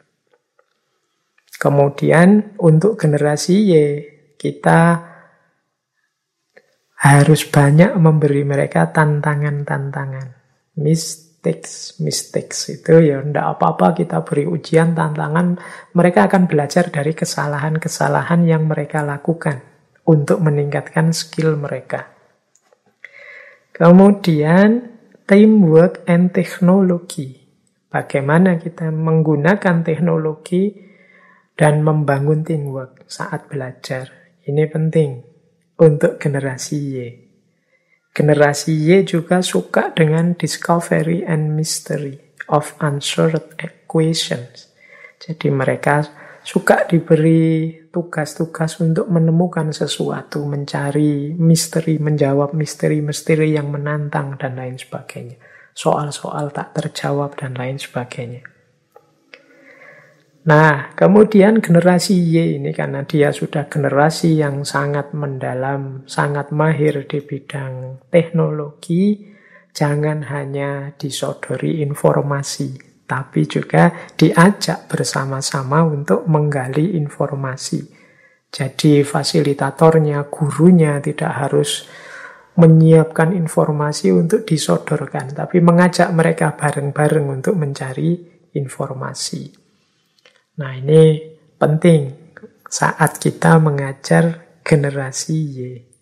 A: Kemudian untuk generasi Y, kita harus banyak memberi mereka tantangan-tantangan. Mistakes itu ya enggak apa-apa kita beri ujian, tantangan. Mereka akan belajar dari kesalahan-kesalahan yang mereka lakukan untuk meningkatkan skill mereka. Kemudian teamwork and teknologi. Bagaimana kita menggunakan teknologi dan membangun teamwork saat belajar. Ini penting untuk generasi Y. Generasi Y juga suka dengan discovery and mystery of answered questions. Jadi mereka suka diberi tugas-tugas untuk menemukan sesuatu, mencari misteri, menjawab misteri-misteri yang menantang dan lain sebagainya. Soal-soal tak terjawab dan lain sebagainya. Nah, kemudian generasi Y ini karena dia sudah generasi yang sangat mendalam, sangat mahir di bidang teknologi, jangan hanya disodori informasi, tapi juga diajak bersama-sama untuk menggali informasi. Jadi fasilitatornya, gurunya tidak harus menyiapkan informasi untuk disodorkan, tapi mengajak mereka bareng-bareng untuk mencari informasi. Nah, ini penting saat kita mengajar generasi Y.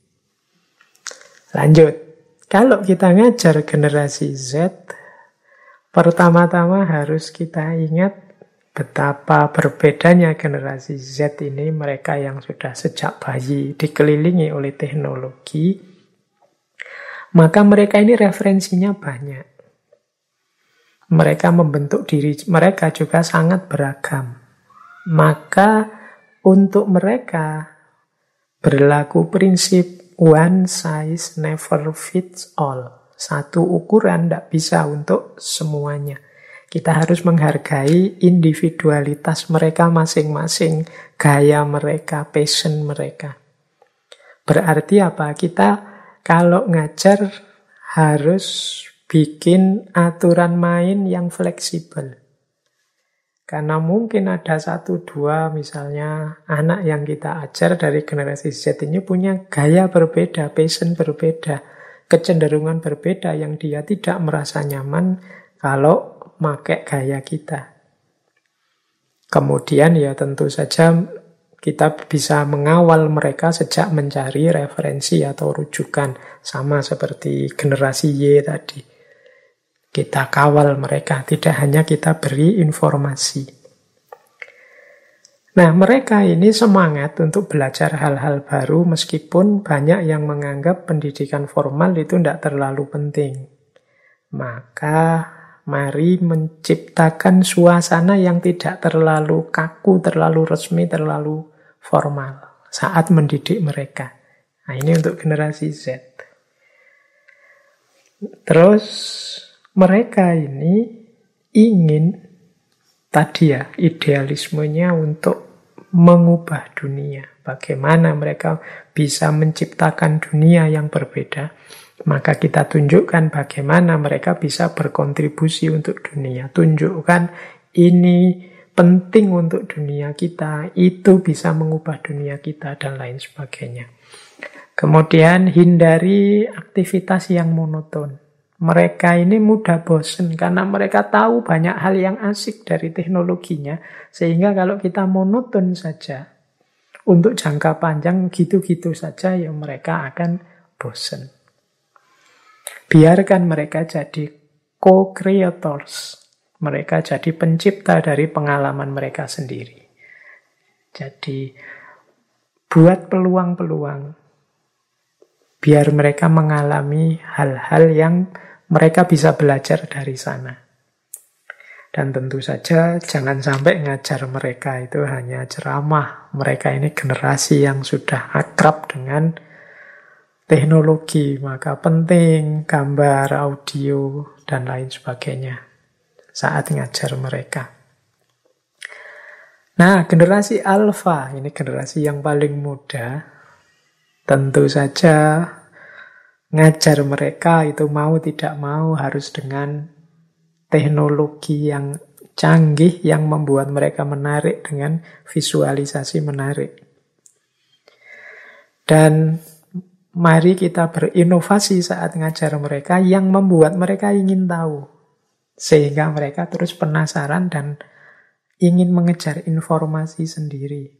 A: Lanjut. Kalau kita ngajar generasi Z, pertama-tama harus kita ingat betapa berbedanya generasi Z ini. Mereka yang sudah sejak bayi dikelilingi oleh teknologi, maka mereka ini referensinya banyak. Mereka membentuk diri mereka juga sangat beragam. Maka untuk mereka berlaku prinsip one size never fits all. Satu ukuran tidak bisa untuk semuanya. Kita harus menghargai individualitas mereka masing-masing, gaya mereka, passion mereka. Berarti apa? Kita kalau ngajar harus bikin aturan main yang fleksibel. Karena mungkin ada 1-2 misalnya anak yang kita ajar dari generasi Z ini punya gaya berbeda, passion berbeda, kecenderungan berbeda yang dia tidak merasa nyaman kalau pakai gaya kita. Kemudian ya tentu saja kita bisa mengawal mereka sejak mencari referensi atau rujukan. Sama seperti generasi Y tadi. Kita kawal mereka, tidak hanya kita beri informasi. Nah, mereka ini semangat untuk belajar hal-hal baru meskipun banyak yang menganggap pendidikan formal itu tidak terlalu penting. Maka mari menciptakan suasana yang tidak terlalu kaku, terlalu resmi, terlalu formal saat mendidik mereka. Nah, ini untuk generasi Z. Terus mereka ini ingin tadi ya, idealismenya untuk mengubah dunia. Bagaimana mereka bisa menciptakan dunia yang berbeda. Maka kita tunjukkan bagaimana mereka bisa berkontribusi untuk dunia. Tunjukkan ini penting untuk dunia kita. Itu bisa mengubah dunia kita dan lain sebagainya. Kemudian hindari aktivitas yang monoton. Mereka ini mudah bosen karena mereka tahu banyak hal yang asik dari teknologinya. Sehingga kalau kita monoton saja, untuk jangka panjang gitu-gitu saja, ya mereka akan bosen. Biarkan mereka jadi co-creators. Mereka jadi pencipta dari pengalaman mereka sendiri. Jadi buat peluang-peluang. Biar mereka mengalami hal-hal yang mereka bisa belajar dari sana. Dan tentu saja jangan sampai ngajar mereka itu hanya ceramah. Mereka ini generasi yang sudah akrab dengan teknologi. Maka penting gambar, audio, dan lain sebagainya saat ngajar mereka. Nah, generasi alfa, ini generasi yang paling muda. Tentu saja ngajar mereka itu mau tidak mau harus dengan teknologi yang canggih yang membuat mereka menarik dengan visualisasi menarik. Dan mari kita berinovasi saat ngajar mereka yang membuat mereka ingin tahu. Sehingga mereka terus penasaran dan ingin mengejar informasi sendiri.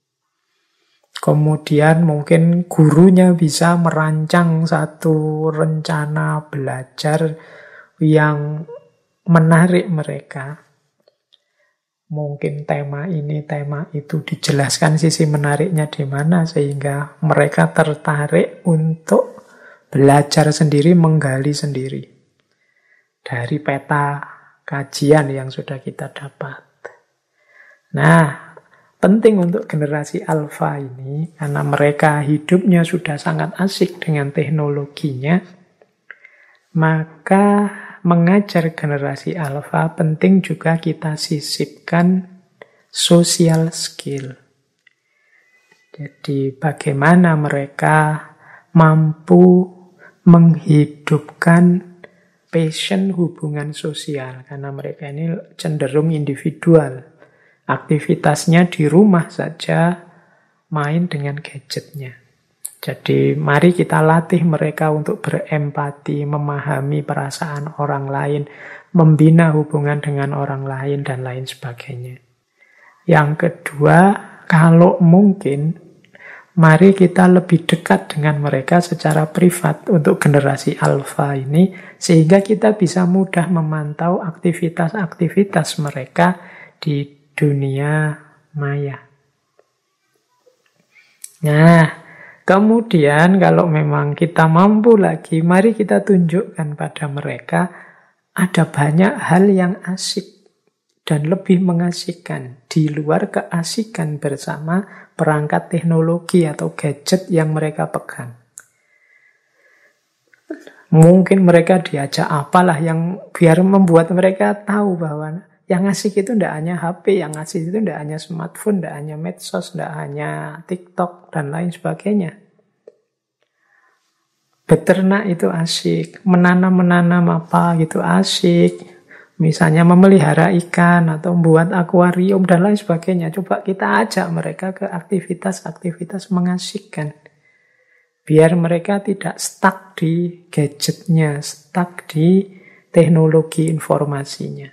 A: Kemudian mungkin gurunya bisa merancang satu rencana belajar yang menarik mereka. Mungkin tema ini, tema itu dijelaskan sisi menariknya di mana sehingga mereka tertarik untuk belajar sendiri, menggali sendiri dari peta kajian yang sudah kita dapat. Nah, penting untuk generasi alfa ini, karena mereka hidupnya sudah sangat asik dengan teknologinya, maka mengajar generasi alfa penting juga kita sisipkan social skill. Jadi bagaimana mereka mampu menghidupkan passion hubungan sosial, karena mereka ini cenderung individual. Aktivitasnya di rumah saja, main dengan gadgetnya. Jadi mari kita latih mereka untuk berempati, memahami perasaan orang lain, membina hubungan dengan orang lain, dan lain sebagainya. Yang kedua, kalau mungkin, mari kita lebih dekat dengan mereka secara privat untuk generasi alfa ini, sehingga kita bisa mudah memantau aktivitas-aktivitas mereka di dunia maya. Nah, kemudian kalau memang kita mampu lagi, mari kita tunjukkan pada mereka ada banyak hal yang asik dan lebih mengasihkan di luar keasikan bersama perangkat teknologi atau gadget yang mereka pegang. Mungkin mereka diajak apalah yang biar membuat mereka tahu bahwa yang asik itu tidak hanya HP, yang asik itu tidak hanya smartphone, tidak hanya medsos, tidak hanya TikTok, dan lain sebagainya. Beternak itu asik, menanam apa gitu asik. Misalnya memelihara ikan atau membuat akuarium dan lain sebagainya. Coba kita ajak mereka ke aktivitas-aktivitas mengasihkan. Biar mereka tidak stuck di gadgetnya, stuck di teknologi informasinya.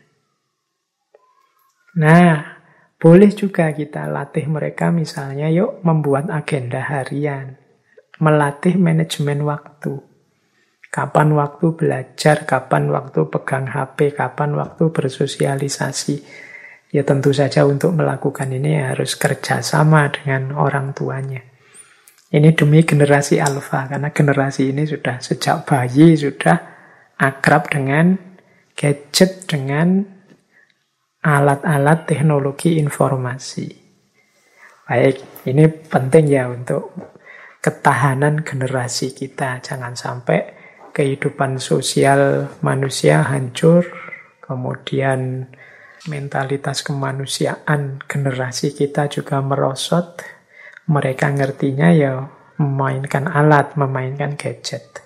A: Nah, boleh juga kita latih mereka misalnya yuk membuat agenda harian. Melatih manajemen waktu. Kapan waktu belajar, kapan waktu pegang HP, kapan waktu bersosialisasi. Ya tentu saja untuk melakukan ini harus kerjasama dengan orang tuanya. Ini demi generasi alfa, karena generasi ini sudah sejak bayi sudah akrab dengan gadget, dengan alat-alat teknologi informasi. Baik, ini penting ya untuk ketahanan generasi kita. Jangan sampai kehidupan sosial manusia hancur, kemudian mentalitas kemanusiaan generasi kita juga merosot. Mereka ngertinya ya memainkan alat, memainkan gadget.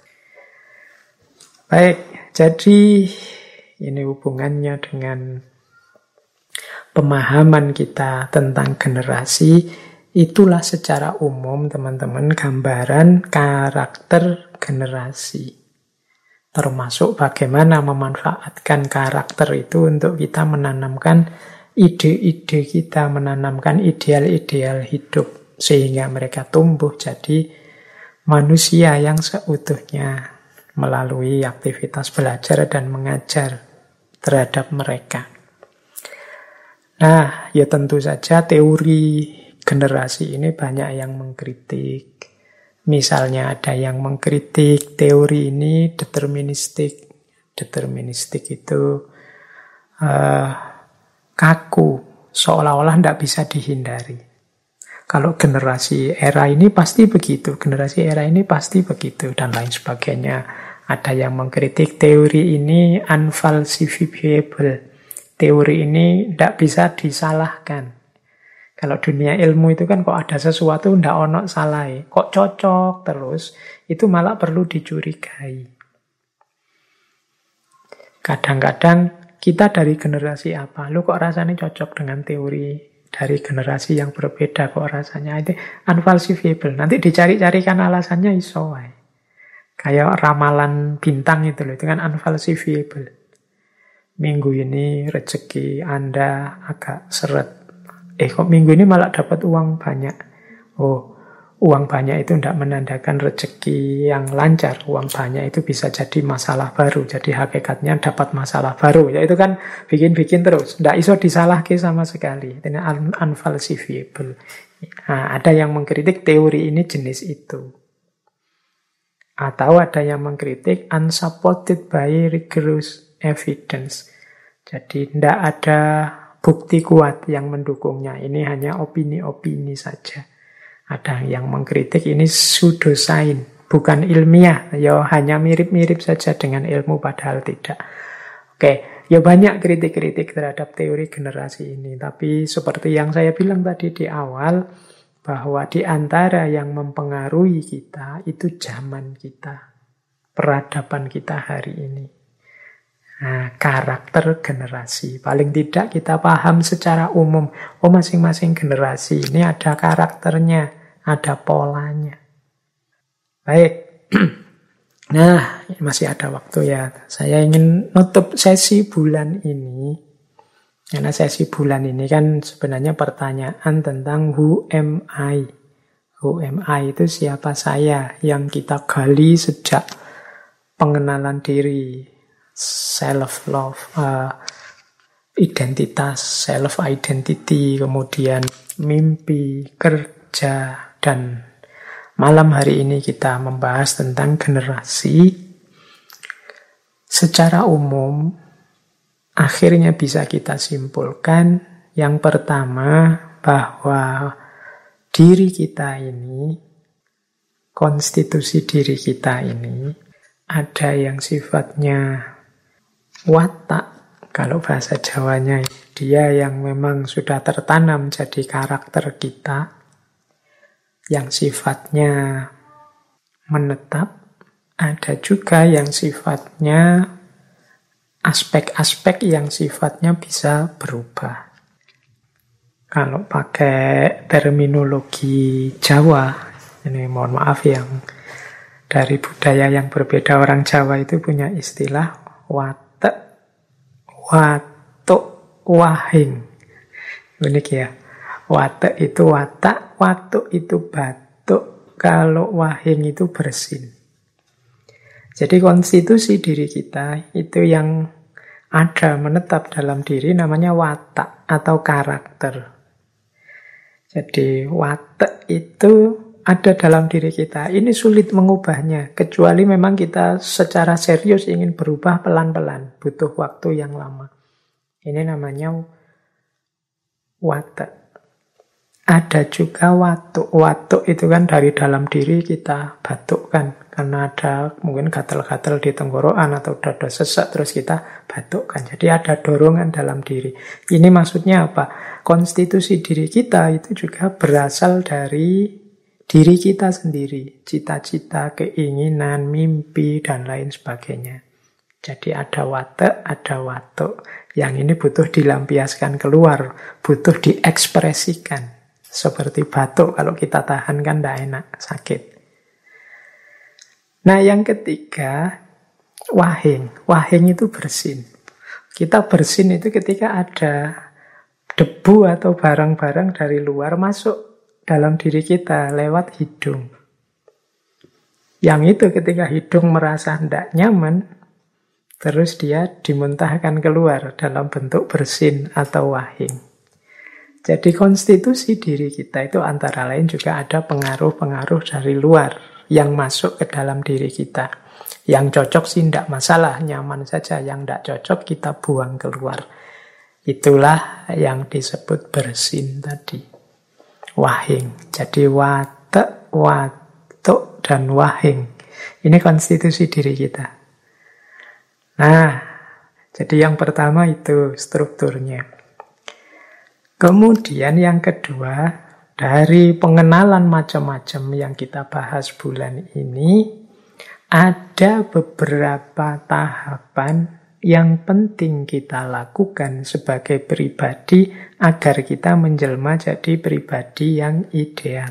A: Baik, jadi ini hubungannya dengan pemahaman kita tentang generasi. Itulah secara umum teman-teman gambaran karakter generasi. Termasuk bagaimana memanfaatkan karakter itu untuk kita menanamkan ide-ide kita, menanamkan ideal-ideal hidup. Sehingga mereka tumbuh jadi manusia yang seutuhnya melalui aktivitas belajar dan mengajar terhadap mereka. Nah, ya tentu saja teori generasi ini banyak yang mengkritik. Misalnya ada yang mengkritik teori ini deterministik. Deterministik itu kaku, seolah-olah tidak bisa dihindari. Kalau generasi era ini pasti begitu, generasi era ini pasti begitu, dan lain sebagainya. Ada yang mengkritik teori ini unfalsifiable. Teori ini tidak bisa disalahkan. Kalau dunia ilmu itu kan kok ada sesuatu tidak ono salah, kok cocok terus, itu malah perlu dicurigai. Kadang-kadang kita dari generasi apa? Lu kok rasanya cocok dengan teori dari generasi yang berbeda kok rasanya itu unfalsifiable. Nanti dicari-carikan alasannya iso wae. Kayak ramalan bintang itu loh, itu kan unfalsifiable. Minggu ini rezeki Anda agak seret. Kok minggu ini malah dapat uang banyak. Oh, uang banyak itu tidak menandakan rezeki yang lancar. Uang banyak itu bisa jadi masalah baru. Jadi hakikatnya dapat masalah baru. Ya itu kan bikin-bikin terus. Tidak iso disalahkan sama sekali. Ini unfalsifiable. Nah, ada yang mengkritik teori ini jenis itu. Atau ada yang mengkritik unsupported by rigorous evidence. Jadi tidak ada bukti kuat yang mendukungnya. Ini hanya opini-opini saja. Ada yang mengkritik ini pseudosains, bukan ilmiah, ya hanya mirip-mirip saja dengan ilmu padahal tidak. Oke, ya banyak kritik-kritik terhadap teori generasi ini, tapi seperti yang saya bilang tadi di awal, bahwa di antara yang mempengaruhi kita itu zaman kita, peradaban kita hari ini. Nah, karakter generasi. Paling tidak kita paham secara umum. Oh, masing-masing generasi ini ada karakternya, ada polanya. Baik. Nah, masih ada waktu ya. Saya ingin nutup sesi bulan ini. Karena sesi bulan ini kan sebenarnya pertanyaan tentang who am I? Who am I itu siapa saya? Yang kita gali sejak pengenalan diri, self-love, identitas, self-identity, kemudian mimpi, kerja, dan malam hari ini kita membahas tentang generasi. Secara umum, akhirnya bisa kita simpulkan yang pertama bahwa diri kita ini, konstitusi diri kita ini, ada yang sifatnya watak, kalau bahasa Jawanya, dia yang memang sudah tertanam jadi karakter kita, yang sifatnya menetap, ada juga yang sifatnya aspek-aspek yang sifatnya bisa berubah. Kalau pakai terminologi Jawa, ini mohon maaf yang dari budaya yang berbeda, orang Jawa itu punya istilah watek, watuk, wahing. Unik ya. Watek itu watak, watuk itu batuk, kalau wahing itu bersin. Jadi konstitusi diri kita itu yang ada menetap dalam diri namanya watak atau karakter. Jadi watak itu ada dalam diri kita. Ini sulit mengubahnya, kecuali memang kita secara serius ingin berubah pelan-pelan, butuh waktu yang lama. Ini namanya watak. Ada juga watuk. Watuk itu kan dari dalam diri kita batukkan. Karena ada mungkin gatal-gatal di tenggorokan atau dada sesak, terus kita batukkan. Jadi ada dorongan dalam diri. Ini maksudnya apa? Konstitusi diri kita itu juga berasal dari diri kita sendiri. Cita-cita, keinginan, mimpi, dan lain sebagainya. Jadi ada watak, ada watuk. Yang ini butuh dilampiaskan keluar, butuh diekspresikan. Seperti batuk, kalau kita tahan kan tidak enak, sakit. Nah yang ketiga, wahing. Wahing itu bersin. Kita bersin itu ketika ada debu atau barang-barang dari luar masuk dalam diri kita lewat hidung. Yang itu ketika hidung merasa tidak nyaman, terus dia dimuntahkan keluar dalam bentuk bersin atau wahing. Jadi konstitusi diri kita itu antara lain juga ada pengaruh-pengaruh dari luar yang masuk ke dalam diri kita. Yang cocok sih tidak masalah, nyaman saja. Yang tidak cocok kita buang keluar. Itulah yang disebut bersin tadi. Wahing. Jadi watak, watuk, dan wahing. Ini konstitusi diri kita. Nah, jadi yang pertama itu strukturnya. Kemudian yang kedua, dari pengenalan macam-macam yang kita bahas bulan ini, ada beberapa tahapan yang penting kita lakukan sebagai pribadi agar kita menjelma jadi pribadi yang ideal.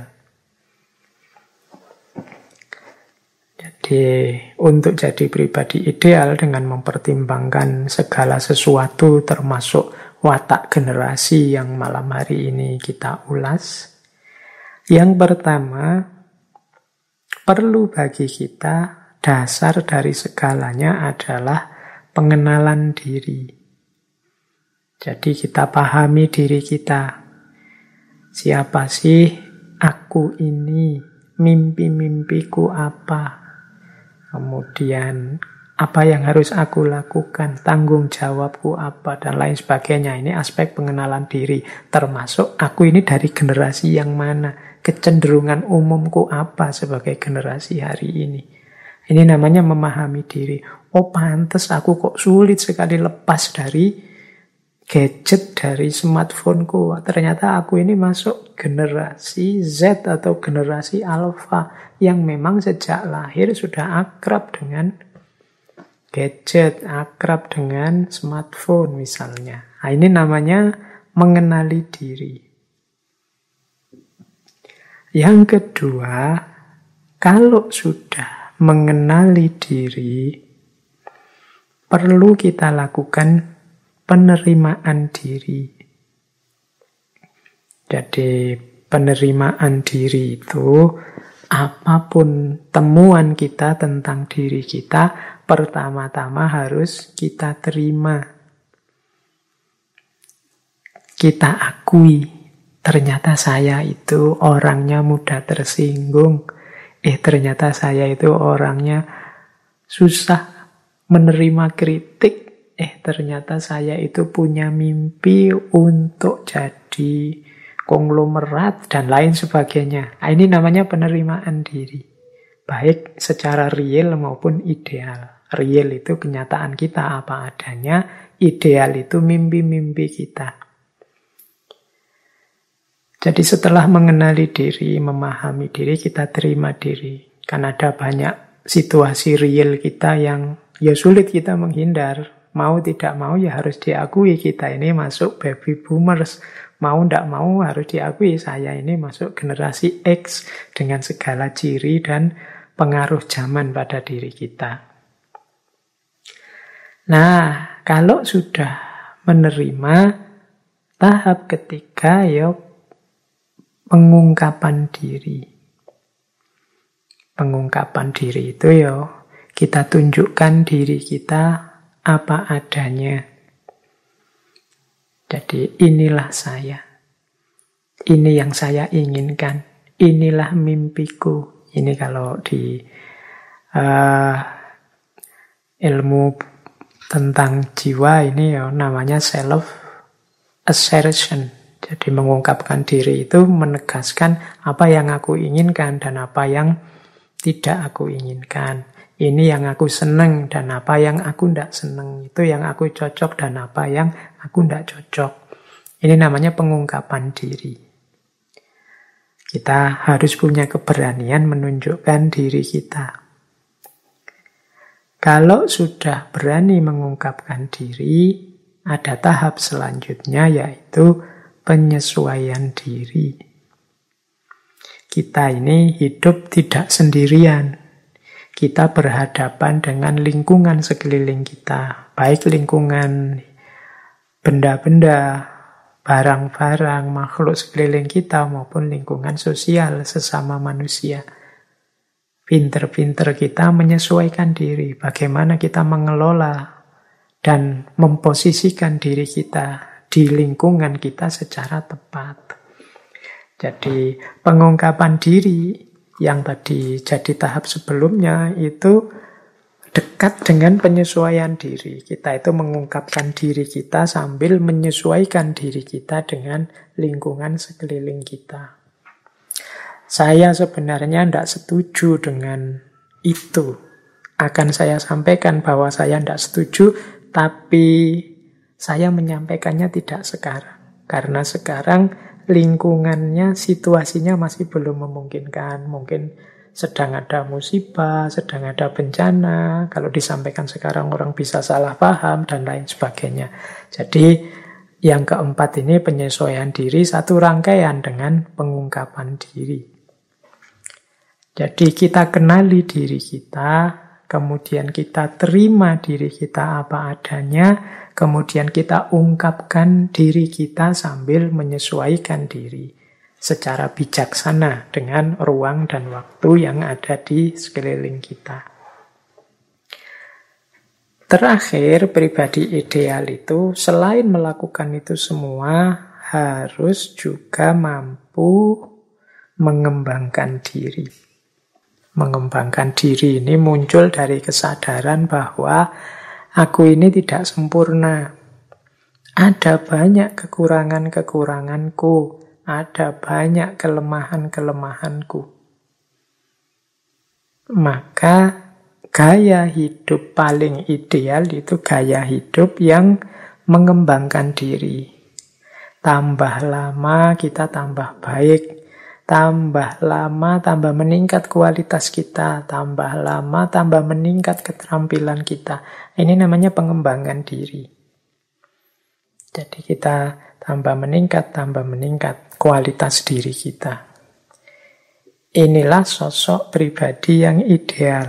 A: Jadi untuk jadi pribadi ideal dengan mempertimbangkan segala sesuatu termasuk watak generasi yang malam hari ini kita ulas. Yang pertama, perlu bagi kita dasar dari segalanya adalah pengenalan diri. Jadi kita pahami diri kita. Siapa sih aku ini? Mimpi-mimpiku apa? Kemudian apa yang harus aku lakukan, tanggung jawabku apa, dan lain sebagainya. Ini aspek pengenalan diri. Termasuk aku ini dari generasi yang mana, kecenderungan umumku apa sebagai generasi hari ini. Ini namanya memahami diri. Oh pantes aku kok sulit sekali lepas dari gadget, dari smartphoneku. Ternyata aku ini masuk generasi Z atau generasi Alpha yang memang sejak lahir sudah akrab dengan gadget, akrab dengan smartphone misalnya. Nah, ini namanya mengenali diri. Yang kedua, kalau sudah mengenali diri, perlu kita lakukan penerimaan diri. Jadi penerimaan diri itu apapun temuan kita tentang diri kita, pertama-tama harus kita terima. Kita akui, ternyata saya itu orangnya mudah tersinggung. Ternyata saya itu orangnya susah menerima kritik. Ternyata saya itu punya mimpi untuk jadi konglomerat dan lain sebagainya. Ini namanya penerimaan diri. Baik secara real maupun ideal. Real itu kenyataan kita apa adanya, ideal itu mimpi-mimpi kita. Jadi setelah mengenali diri, memahami diri, kita terima diri. Kan ada banyak situasi real kita yang ya sulit kita menghindar. Mau tidak mau ya harus diakui kita ini masuk baby boomers. Mau tidak mau harus diakui saya ini masuk generasi X dengan segala ciri dan pengaruh zaman pada diri kita. Nah, kalau sudah menerima, tahap ketiga ya pengungkapan diri. Pengungkapan diri itu ya kita tunjukkan diri kita apa adanya. Jadi inilah saya. Ini yang saya inginkan. Inilah mimpiku. Ini kalau di ilmu tentang jiwa ini ya, namanya self assertion. Jadi mengungkapkan diri itu menegaskan apa yang aku inginkan dan apa yang tidak aku inginkan. Ini yang aku seneng dan apa yang aku tidak seneng. Itu yang aku cocok dan apa yang aku tidak cocok. Ini namanya pengungkapan diri. Kita harus punya keberanian menunjukkan diri kita. Kalau sudah berani mengungkapkan diri, ada tahap selanjutnya yaitu penyesuaian diri. Kita ini hidup tidak sendirian. Kita berhadapan dengan lingkungan sekeliling kita. Baik lingkungan benda-benda, barang-barang, makhluk sekeliling kita maupun lingkungan sosial sesama manusia. Pinter-pinter kita menyesuaikan diri. Bagaimana kita mengelola dan memposisikan diri kita di lingkungan kita secara tepat. Jadi pengungkapan diri yang tadi jadi tahap sebelumnya itu dekat dengan penyesuaian diri. Kita itu mengungkapkan diri kita sambil menyesuaikan diri kita dengan lingkungan sekeliling kita. Saya sebenarnya tidak setuju dengan itu. Akan saya sampaikan bahwa saya tidak setuju, tapi saya menyampaikannya tidak sekarang. Karena sekarang lingkungannya, situasinya masih belum memungkinkan. Mungkin sedang ada musibah, sedang ada bencana. Kalau disampaikan sekarang orang bisa salah paham dan lain sebagainya. Jadi yang keempat ini penyesuaian diri, satu rangkaian dengan pengungkapan diri. Jadi kita kenali diri kita, kemudian kita terima diri kita apa adanya, kemudian kita ungkapkan diri kita sambil menyesuaikan diri secara bijaksana dengan ruang dan waktu yang ada di sekeliling kita. Terakhir, pribadi ideal itu selain melakukan itu semua, harus juga mampu mengembangkan diri. Mengembangkan diri ini muncul dari kesadaran bahwa aku ini tidak sempurna. Ada banyak kekurangan-kekuranganku. Ada banyak kelemahan-kelemahanku. Maka gaya hidup paling ideal itu gaya hidup yang mengembangkan diri. Tambah lama kita tambah baik. Tambah lama, tambah meningkat kualitas kita. Tambah lama, tambah meningkat keterampilan kita. Ini namanya pengembangan diri. Jadi kita tambah meningkat kualitas diri kita. Inilah sosok pribadi yang ideal.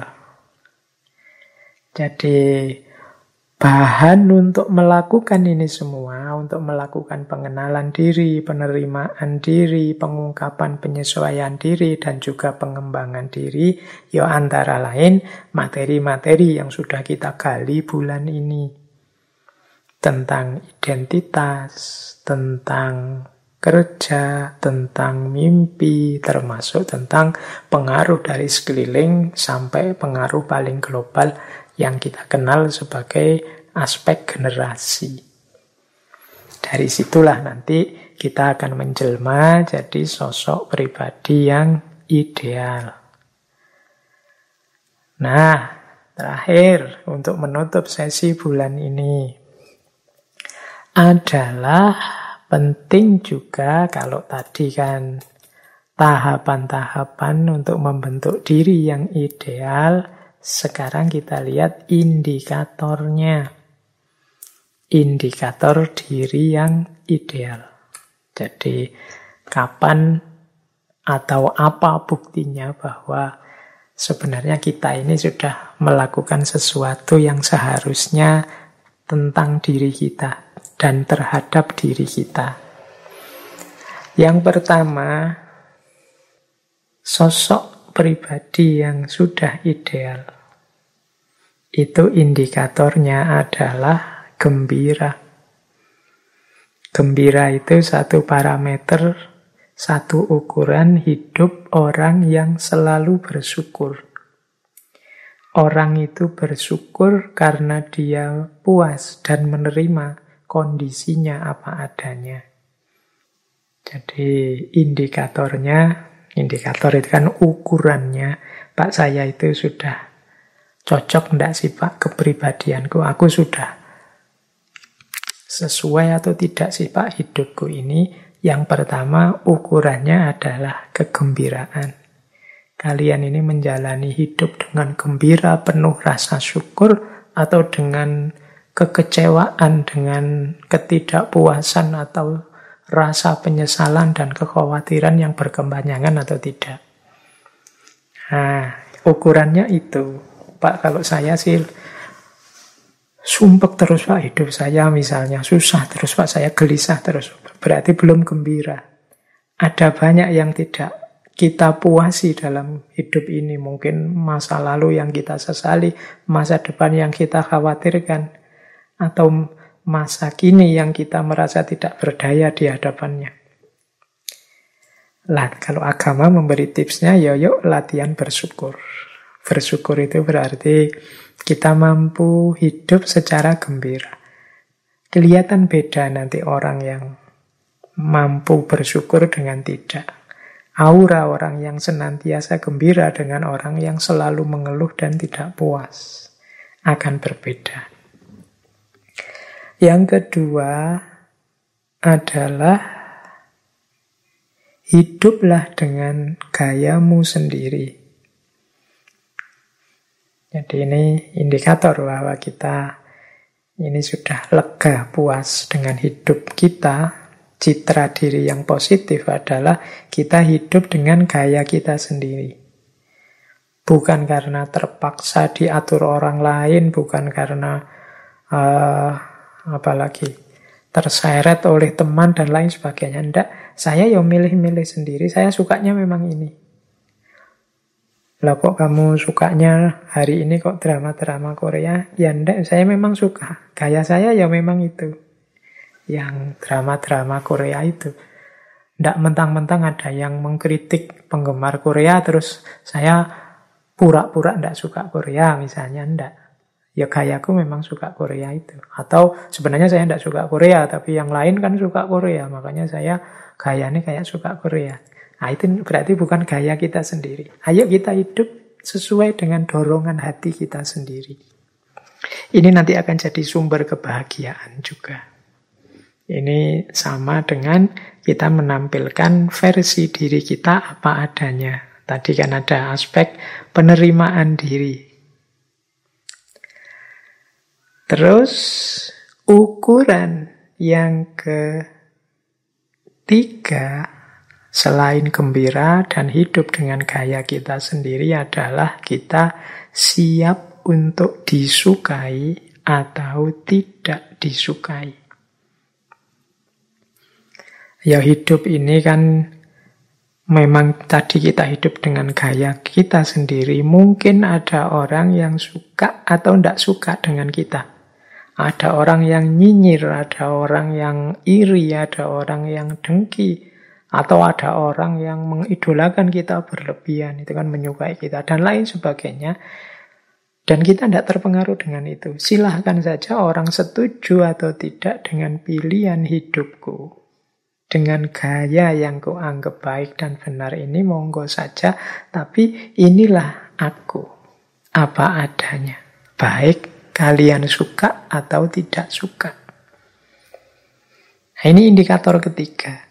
A: Jadi bahan untuk melakukan ini semua, untuk melakukan pengenalan diri, penerimaan diri, pengungkapan penyesuaian diri, dan juga pengembangan diri, ya antara lain materi-materi yang sudah kita gali bulan ini. Tentang identitas, tentang kerja, tentang mimpi, termasuk tentang pengaruh dari sekeliling sampai pengaruh paling global yang kita kenal sebagai aspek generasi. Dari situlah nanti kita akan menjelma jadi sosok pribadi yang ideal. Nah, terakhir untuk menutup sesi bulan ini adalah penting juga, kalau tadi kan tahapan-tahapan untuk membentuk diri yang ideal, sekarang kita lihat indikatornya. Indikator diri yang ideal. Jadi kapan atau apa buktinya bahwa sebenarnya kita ini sudah melakukan sesuatu yang seharusnya tentang diri kita dan terhadap diri kita. Yang pertama, sosok pribadi yang sudah ideal. Itu indikatornya adalah gembira. Gembira itu satu parameter, satu ukuran hidup orang yang selalu bersyukur. Orang itu bersyukur karena dia puas dan menerima kondisinya apa adanya. Jadi indikator itu kan ukurannya, Pak saya itu sudah cocok enggak sih Pak kepribadianku, aku sudah sesuai atau tidak sih Pak hidupku ini. Yang pertama ukurannya adalah kegembiraan. Kalian ini menjalani hidup dengan gembira, penuh rasa syukur, atau dengan kekecewaan, dengan ketidakpuasan, atau rasa penyesalan dan kekhawatiran yang berkepanjangan atau tidak. Nah, ukurannya itu. Pak, kalau saya sih sumpek terus Pak hidup saya misalnya, susah terus Pak, saya gelisah terus, berarti belum gembira. Ada banyak yang tidak kita puasi dalam hidup ini. Mungkin masa lalu yang kita sesali, masa depan yang kita khawatirkan, atau masa kini yang kita merasa tidak berdaya di hadapannya. Lah, kalau agama memberi tipsnya, yuk latihan bersyukur. Bersyukur itu berarti kita mampu hidup secara gembira. Kelihatan beda nanti orang yang mampu bersyukur dengan tidak. Aura orang yang senantiasa gembira dengan orang yang selalu mengeluh dan tidak puas akan berbeda. Yang kedua adalah hiduplah dengan gayamu sendiri. Jadi ini indikator bahwa kita ini sudah lega, puas dengan hidup kita. Citra diri yang positif adalah kita hidup dengan gaya kita sendiri. Bukan karena terpaksa diatur orang lain, bukan karena terseret oleh teman dan lain sebagainya. Enggak, saya ya milih-milih sendiri, saya sukanya memang ini. Lah kok kamu sukanya hari ini kok drama-drama Korea? Ya enggak, saya memang suka. Gaya saya ya memang itu. Yang drama-drama Korea itu. Enggak mentang-mentang ada yang mengkritik penggemar Korea, terus saya pura-pura enggak suka Korea misalnya, enggak. Ya gayaku memang suka Korea itu. Atau sebenarnya saya enggak suka Korea, tapi yang lain kan suka Korea, makanya saya gayanya kayak suka Korea. Nah, itu berarti bukan gaya kita sendiri. Ayo kita hidup sesuai dengan dorongan hati kita sendiri. Ini nanti akan jadi sumber kebahagiaan juga. Ini sama dengan kita menampilkan versi diri kita apa adanya. Tadi kan ada aspek penerimaan diri. Terus ukuran yang ketiga, selain gembira dan hidup dengan gaya kita sendiri, adalah kita siap untuk disukai atau tidak disukai. Ya hidup ini kan memang tadi kita hidup dengan gaya kita sendiri. Mungkin ada orang yang suka atau tidak suka dengan kita. Ada orang yang nyinyir, ada orang yang iri, ada orang yang dengki. Atau ada orang yang mengidolakan kita berlebihan, itu kan menyukai kita, dan lain sebagainya. Dan kita tidak terpengaruh dengan itu. Silahkan saja orang setuju atau tidak dengan pilihan hidupku. Dengan gaya yang kuanggap baik dan benar ini, monggo saja. Tapi inilah aku, apa adanya. Baik kalian suka atau tidak suka. Nah, ini indikator ketiga.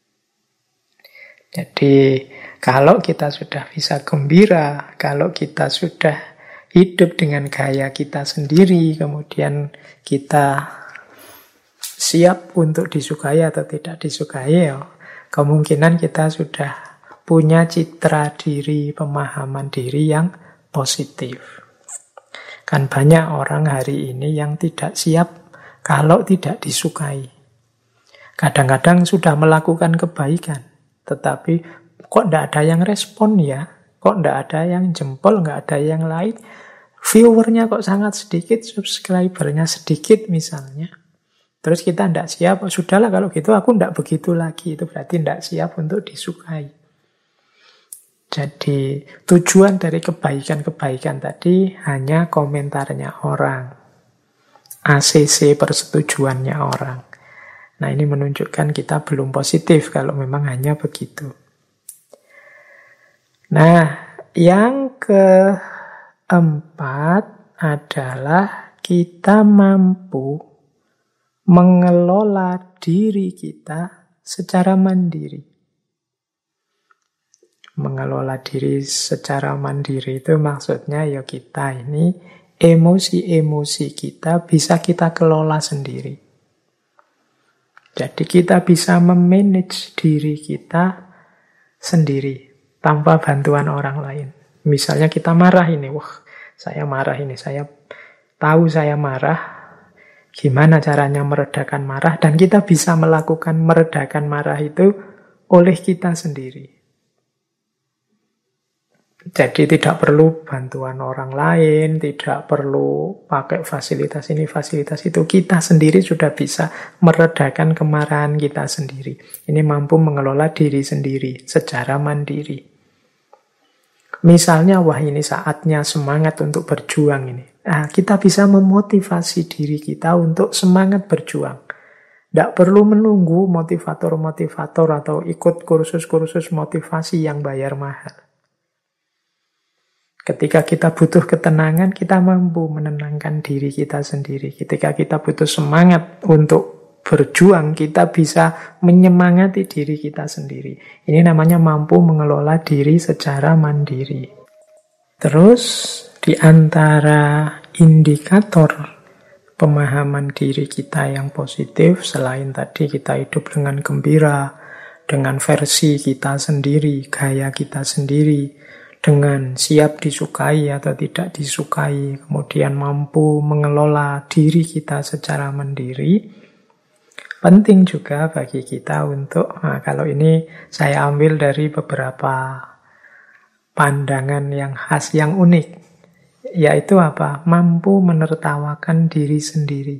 A: Jadi kalau kita sudah bisa gembira, kalau kita sudah hidup dengan gaya kita sendiri, kemudian kita siap untuk disukai atau tidak disukai, ya, kemungkinan kita sudah punya citra diri, pemahaman diri yang positif. Kan banyak orang hari ini yang tidak siap kalau tidak disukai. Kadang-kadang sudah melakukan kebaikan, tetapi kok tidak ada yang respon ya? Kok tidak ada yang jempol, nggak ada yang like? Viewernya kok sangat sedikit, subscribernya sedikit misalnya. Terus kita tidak siap, oh, sudahlah kalau gitu aku tidak begitu lagi. Itu berarti tidak siap untuk disukai. Jadi tujuan dari kebaikan-kebaikan tadi hanya komentarnya orang. ACC persetujuannya orang. Nah ini menunjukkan kita belum positif kalau memang hanya begitu. Nah yang keempat adalah kita mampu mengelola diri kita secara mandiri. Mengelola diri secara mandiri itu maksudnya ya kita ini emosi-emosi kita bisa kita kelola sendiri. Jadi kita bisa memanage diri kita sendiri tanpa bantuan orang lain. Misalnya kita marah ini, wah saya marah ini, saya tahu saya marah, gimana caranya meredakan marah, dan kita bisa melakukan meredakan marah itu oleh kita sendiri. Jadi tidak perlu bantuan orang lain, tidak perlu pakai fasilitas ini, fasilitas itu. Kita sendiri sudah bisa meredakan kemarahan kita sendiri. Ini mampu mengelola diri sendiri secara mandiri. Misalnya, wah ini saatnya semangat untuk berjuang ini. Nah, kita bisa memotivasi diri kita untuk semangat berjuang. Tidak perlu menunggu motivator-motivator atau ikut kursus-kursus motivasi yang bayar mahal. Ketika kita butuh ketenangan, kita mampu menenangkan diri kita sendiri. Ketika kita butuh semangat untuk berjuang, kita bisa menyemangati diri kita sendiri. Ini namanya mampu mengelola diri secara mandiri. Terus, di antara indikator pemahaman diri kita yang positif, selain tadi kita hidup dengan gembira, dengan versi kita sendiri, gaya kita sendiri, dengan siap disukai atau tidak disukai, kemudian mampu mengelola diri kita secara mandiri. Penting juga bagi kita untuk, kalau ini saya ambil dari beberapa pandangan yang khas, yang unik, yaitu apa? Mampu menertawakan diri sendiri.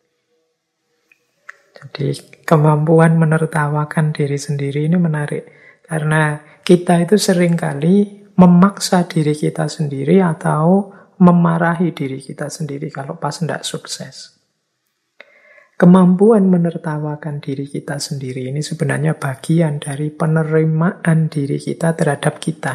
A: Jadi kemampuan menertawakan diri sendiri ini menarik, karena kita itu seringkali memaksa diri kita sendiri atau memarahi diri kita sendiri kalau pas tidak sukses. Kemampuan menertawakan diri kita sendiri ini sebenarnya bagian dari penerimaan diri kita terhadap kita.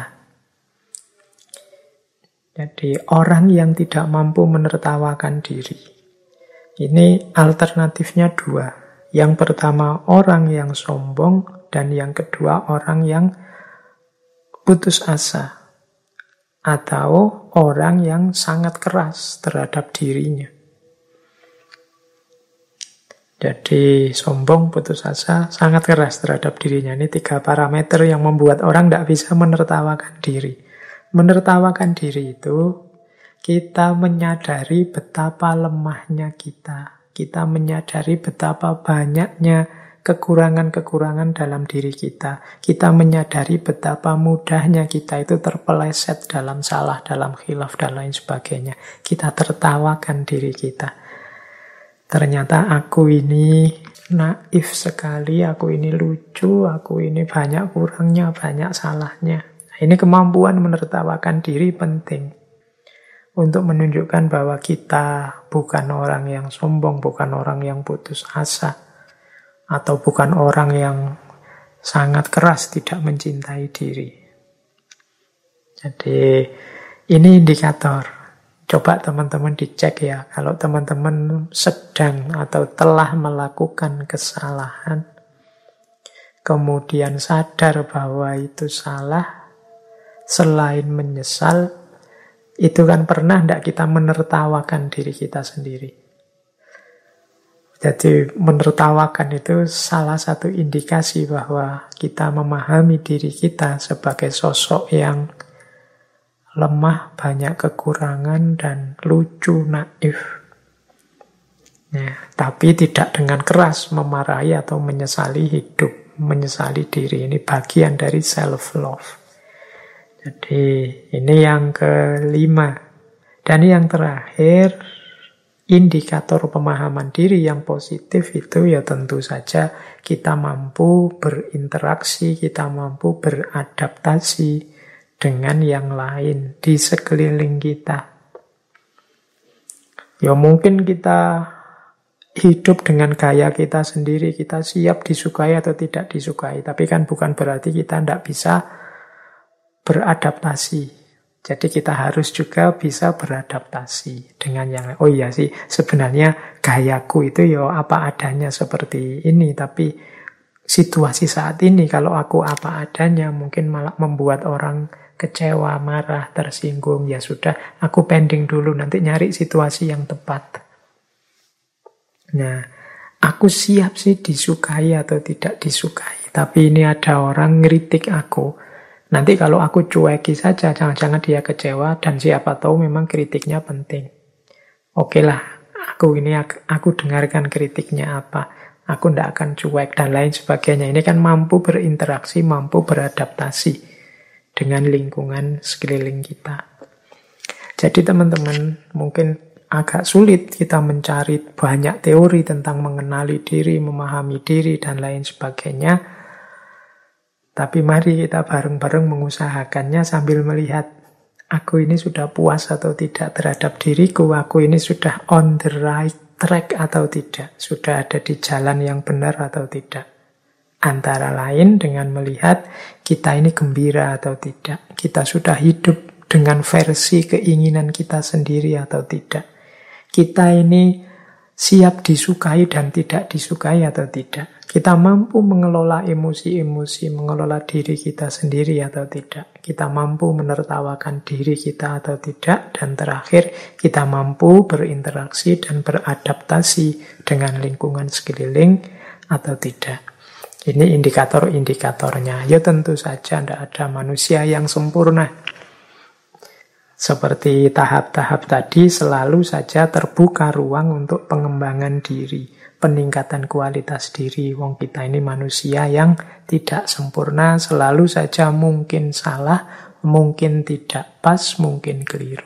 A: Jadi orang yang tidak mampu menertawakan diri, ini alternatifnya dua. Yang pertama orang yang sombong, dan yang kedua orang yang putus asa, atau orang yang sangat keras terhadap dirinya. Jadi sombong, putus asa, sangat keras terhadap dirinya. Ini 3 parameter yang membuat orang tidak bisa menertawakan diri. Menertawakan diri itu kita menyadari betapa lemahnya kita. Kita menyadari betapa banyaknya kekurangan-kekurangan dalam diri kita. Kita menyadari betapa mudahnya kita itu terpeleset dalam salah, dalam khilaf, dan lain sebagainya. Kita tertawakan diri kita. Ternyata aku ini naif sekali, aku ini lucu, aku ini banyak kurangnya, banyak salahnya. Nah, ini kemampuan menertawakan diri penting untuk menunjukkan bahwa kita bukan orang yang sombong, bukan orang yang putus asa, atau bukan orang yang sangat keras tidak mencintai diri. Jadi ini indikator. Coba teman-teman dicek ya. Kalau teman-teman sedang atau telah melakukan kesalahan, kemudian sadar bahwa itu salah, selain menyesal, itu kan pernah tidak kita menertawakan diri kita sendiri. Jadi menertawakan itu salah satu indikasi bahwa kita memahami diri kita sebagai sosok yang lemah, banyak kekurangan, dan lucu, naif. Ya, tapi tidak dengan keras memarahi atau menyesali hidup, menyesali diri. Ini bagian dari self-love. Jadi ini yang kelima. Dan yang terakhir, indikator pemahaman diri yang positif itu ya tentu saja kita mampu berinteraksi, kita mampu beradaptasi dengan yang lain di sekeliling kita. Ya mungkin kita hidup dengan gaya kita sendiri, kita siap disukai atau tidak disukai. Tapi kan bukan berarti kita tidak bisa beradaptasi. Jadi kita harus juga bisa beradaptasi dengan yang lain. Oh iya sih, sebenarnya gayaku itu ya apa adanya seperti ini. Tapi situasi saat ini kalau aku apa adanya mungkin malah membuat orang kecewa, marah, tersinggung. Ya sudah, aku pending dulu, nanti nyari situasi yang tepat. Nah, aku siap sih disukai atau tidak disukai. Tapi ini ada orang ngeritik aku. Nanti kalau aku cueki saja, jangan-jangan dia kecewa, dan siapa tahu memang kritiknya penting. Oke lah, aku dengarkan kritiknya apa. Aku tidak akan cuek dan lain sebagainya. Ini kan mampu berinteraksi, mampu beradaptasi dengan lingkungan sekeliling kita. Jadi teman-teman, mungkin agak sulit kita mencari banyak teori tentang mengenali diri, memahami diri, dan lain sebagainya. Tapi mari kita bareng-bareng mengusahakannya sambil melihat aku ini sudah puas atau tidak terhadap diriku, aku ini sudah on the right track atau tidak, sudah ada di jalan yang benar atau tidak. Antara lain dengan melihat kita ini gembira atau tidak, kita sudah hidup dengan versi keinginan kita sendiri atau tidak. Kita ini siap disukai dan tidak disukai atau tidak. Kita mampu mengelola emosi-emosi, mengelola diri kita sendiri atau tidak. Kita mampu menertawakan diri kita atau tidak. Dan terakhir, kita mampu berinteraksi dan beradaptasi dengan lingkungan sekeliling atau tidak. Ini indikator-indikatornya. Ya tentu saja tidak ada manusia yang sempurna. Seperti tahap-tahap tadi, selalu saja terbuka ruang untuk pengembangan diri, peningkatan kualitas diri. Wong kita ini manusia yang tidak sempurna, selalu saja mungkin salah, mungkin tidak pas, mungkin keliru.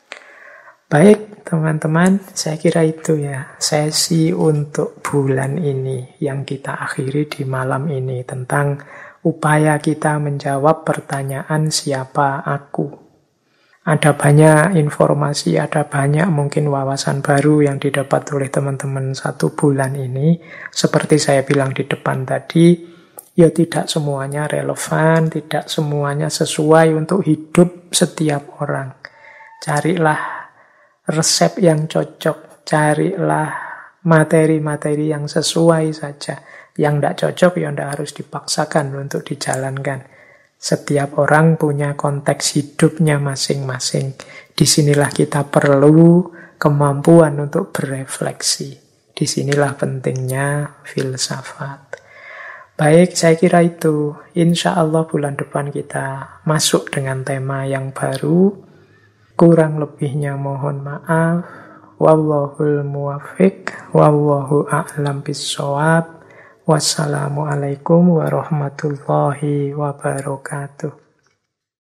A: Baik teman-teman, saya kira itu ya sesi untuk bulan ini yang kita akhiri di malam ini tentang upaya kita menjawab pertanyaan siapa aku. Ada banyak informasi, ada banyak mungkin wawasan baru yang didapat oleh teman-teman 1 bulan ini. Seperti saya bilang di depan tadi, ya tidak semuanya relevan, tidak semuanya sesuai untuk hidup setiap orang. Carilah resep yang cocok, carilah materi-materi yang sesuai saja. Yang tidak cocok ya tidak harus dipaksakan untuk dijalankan. Setiap orang punya konteks hidupnya masing-masing. Disinilah kita perlu kemampuan untuk berefleksi. Disinilah pentingnya filsafat. Baik, saya kira itu. Insya Allah bulan depan kita masuk dengan tema yang baru. Kurang lebihnya mohon maaf. Wallahul muwaffiq. Wallahu a'lam bissawab. Wassalamualaikum warahmatullahi wabarakatuh.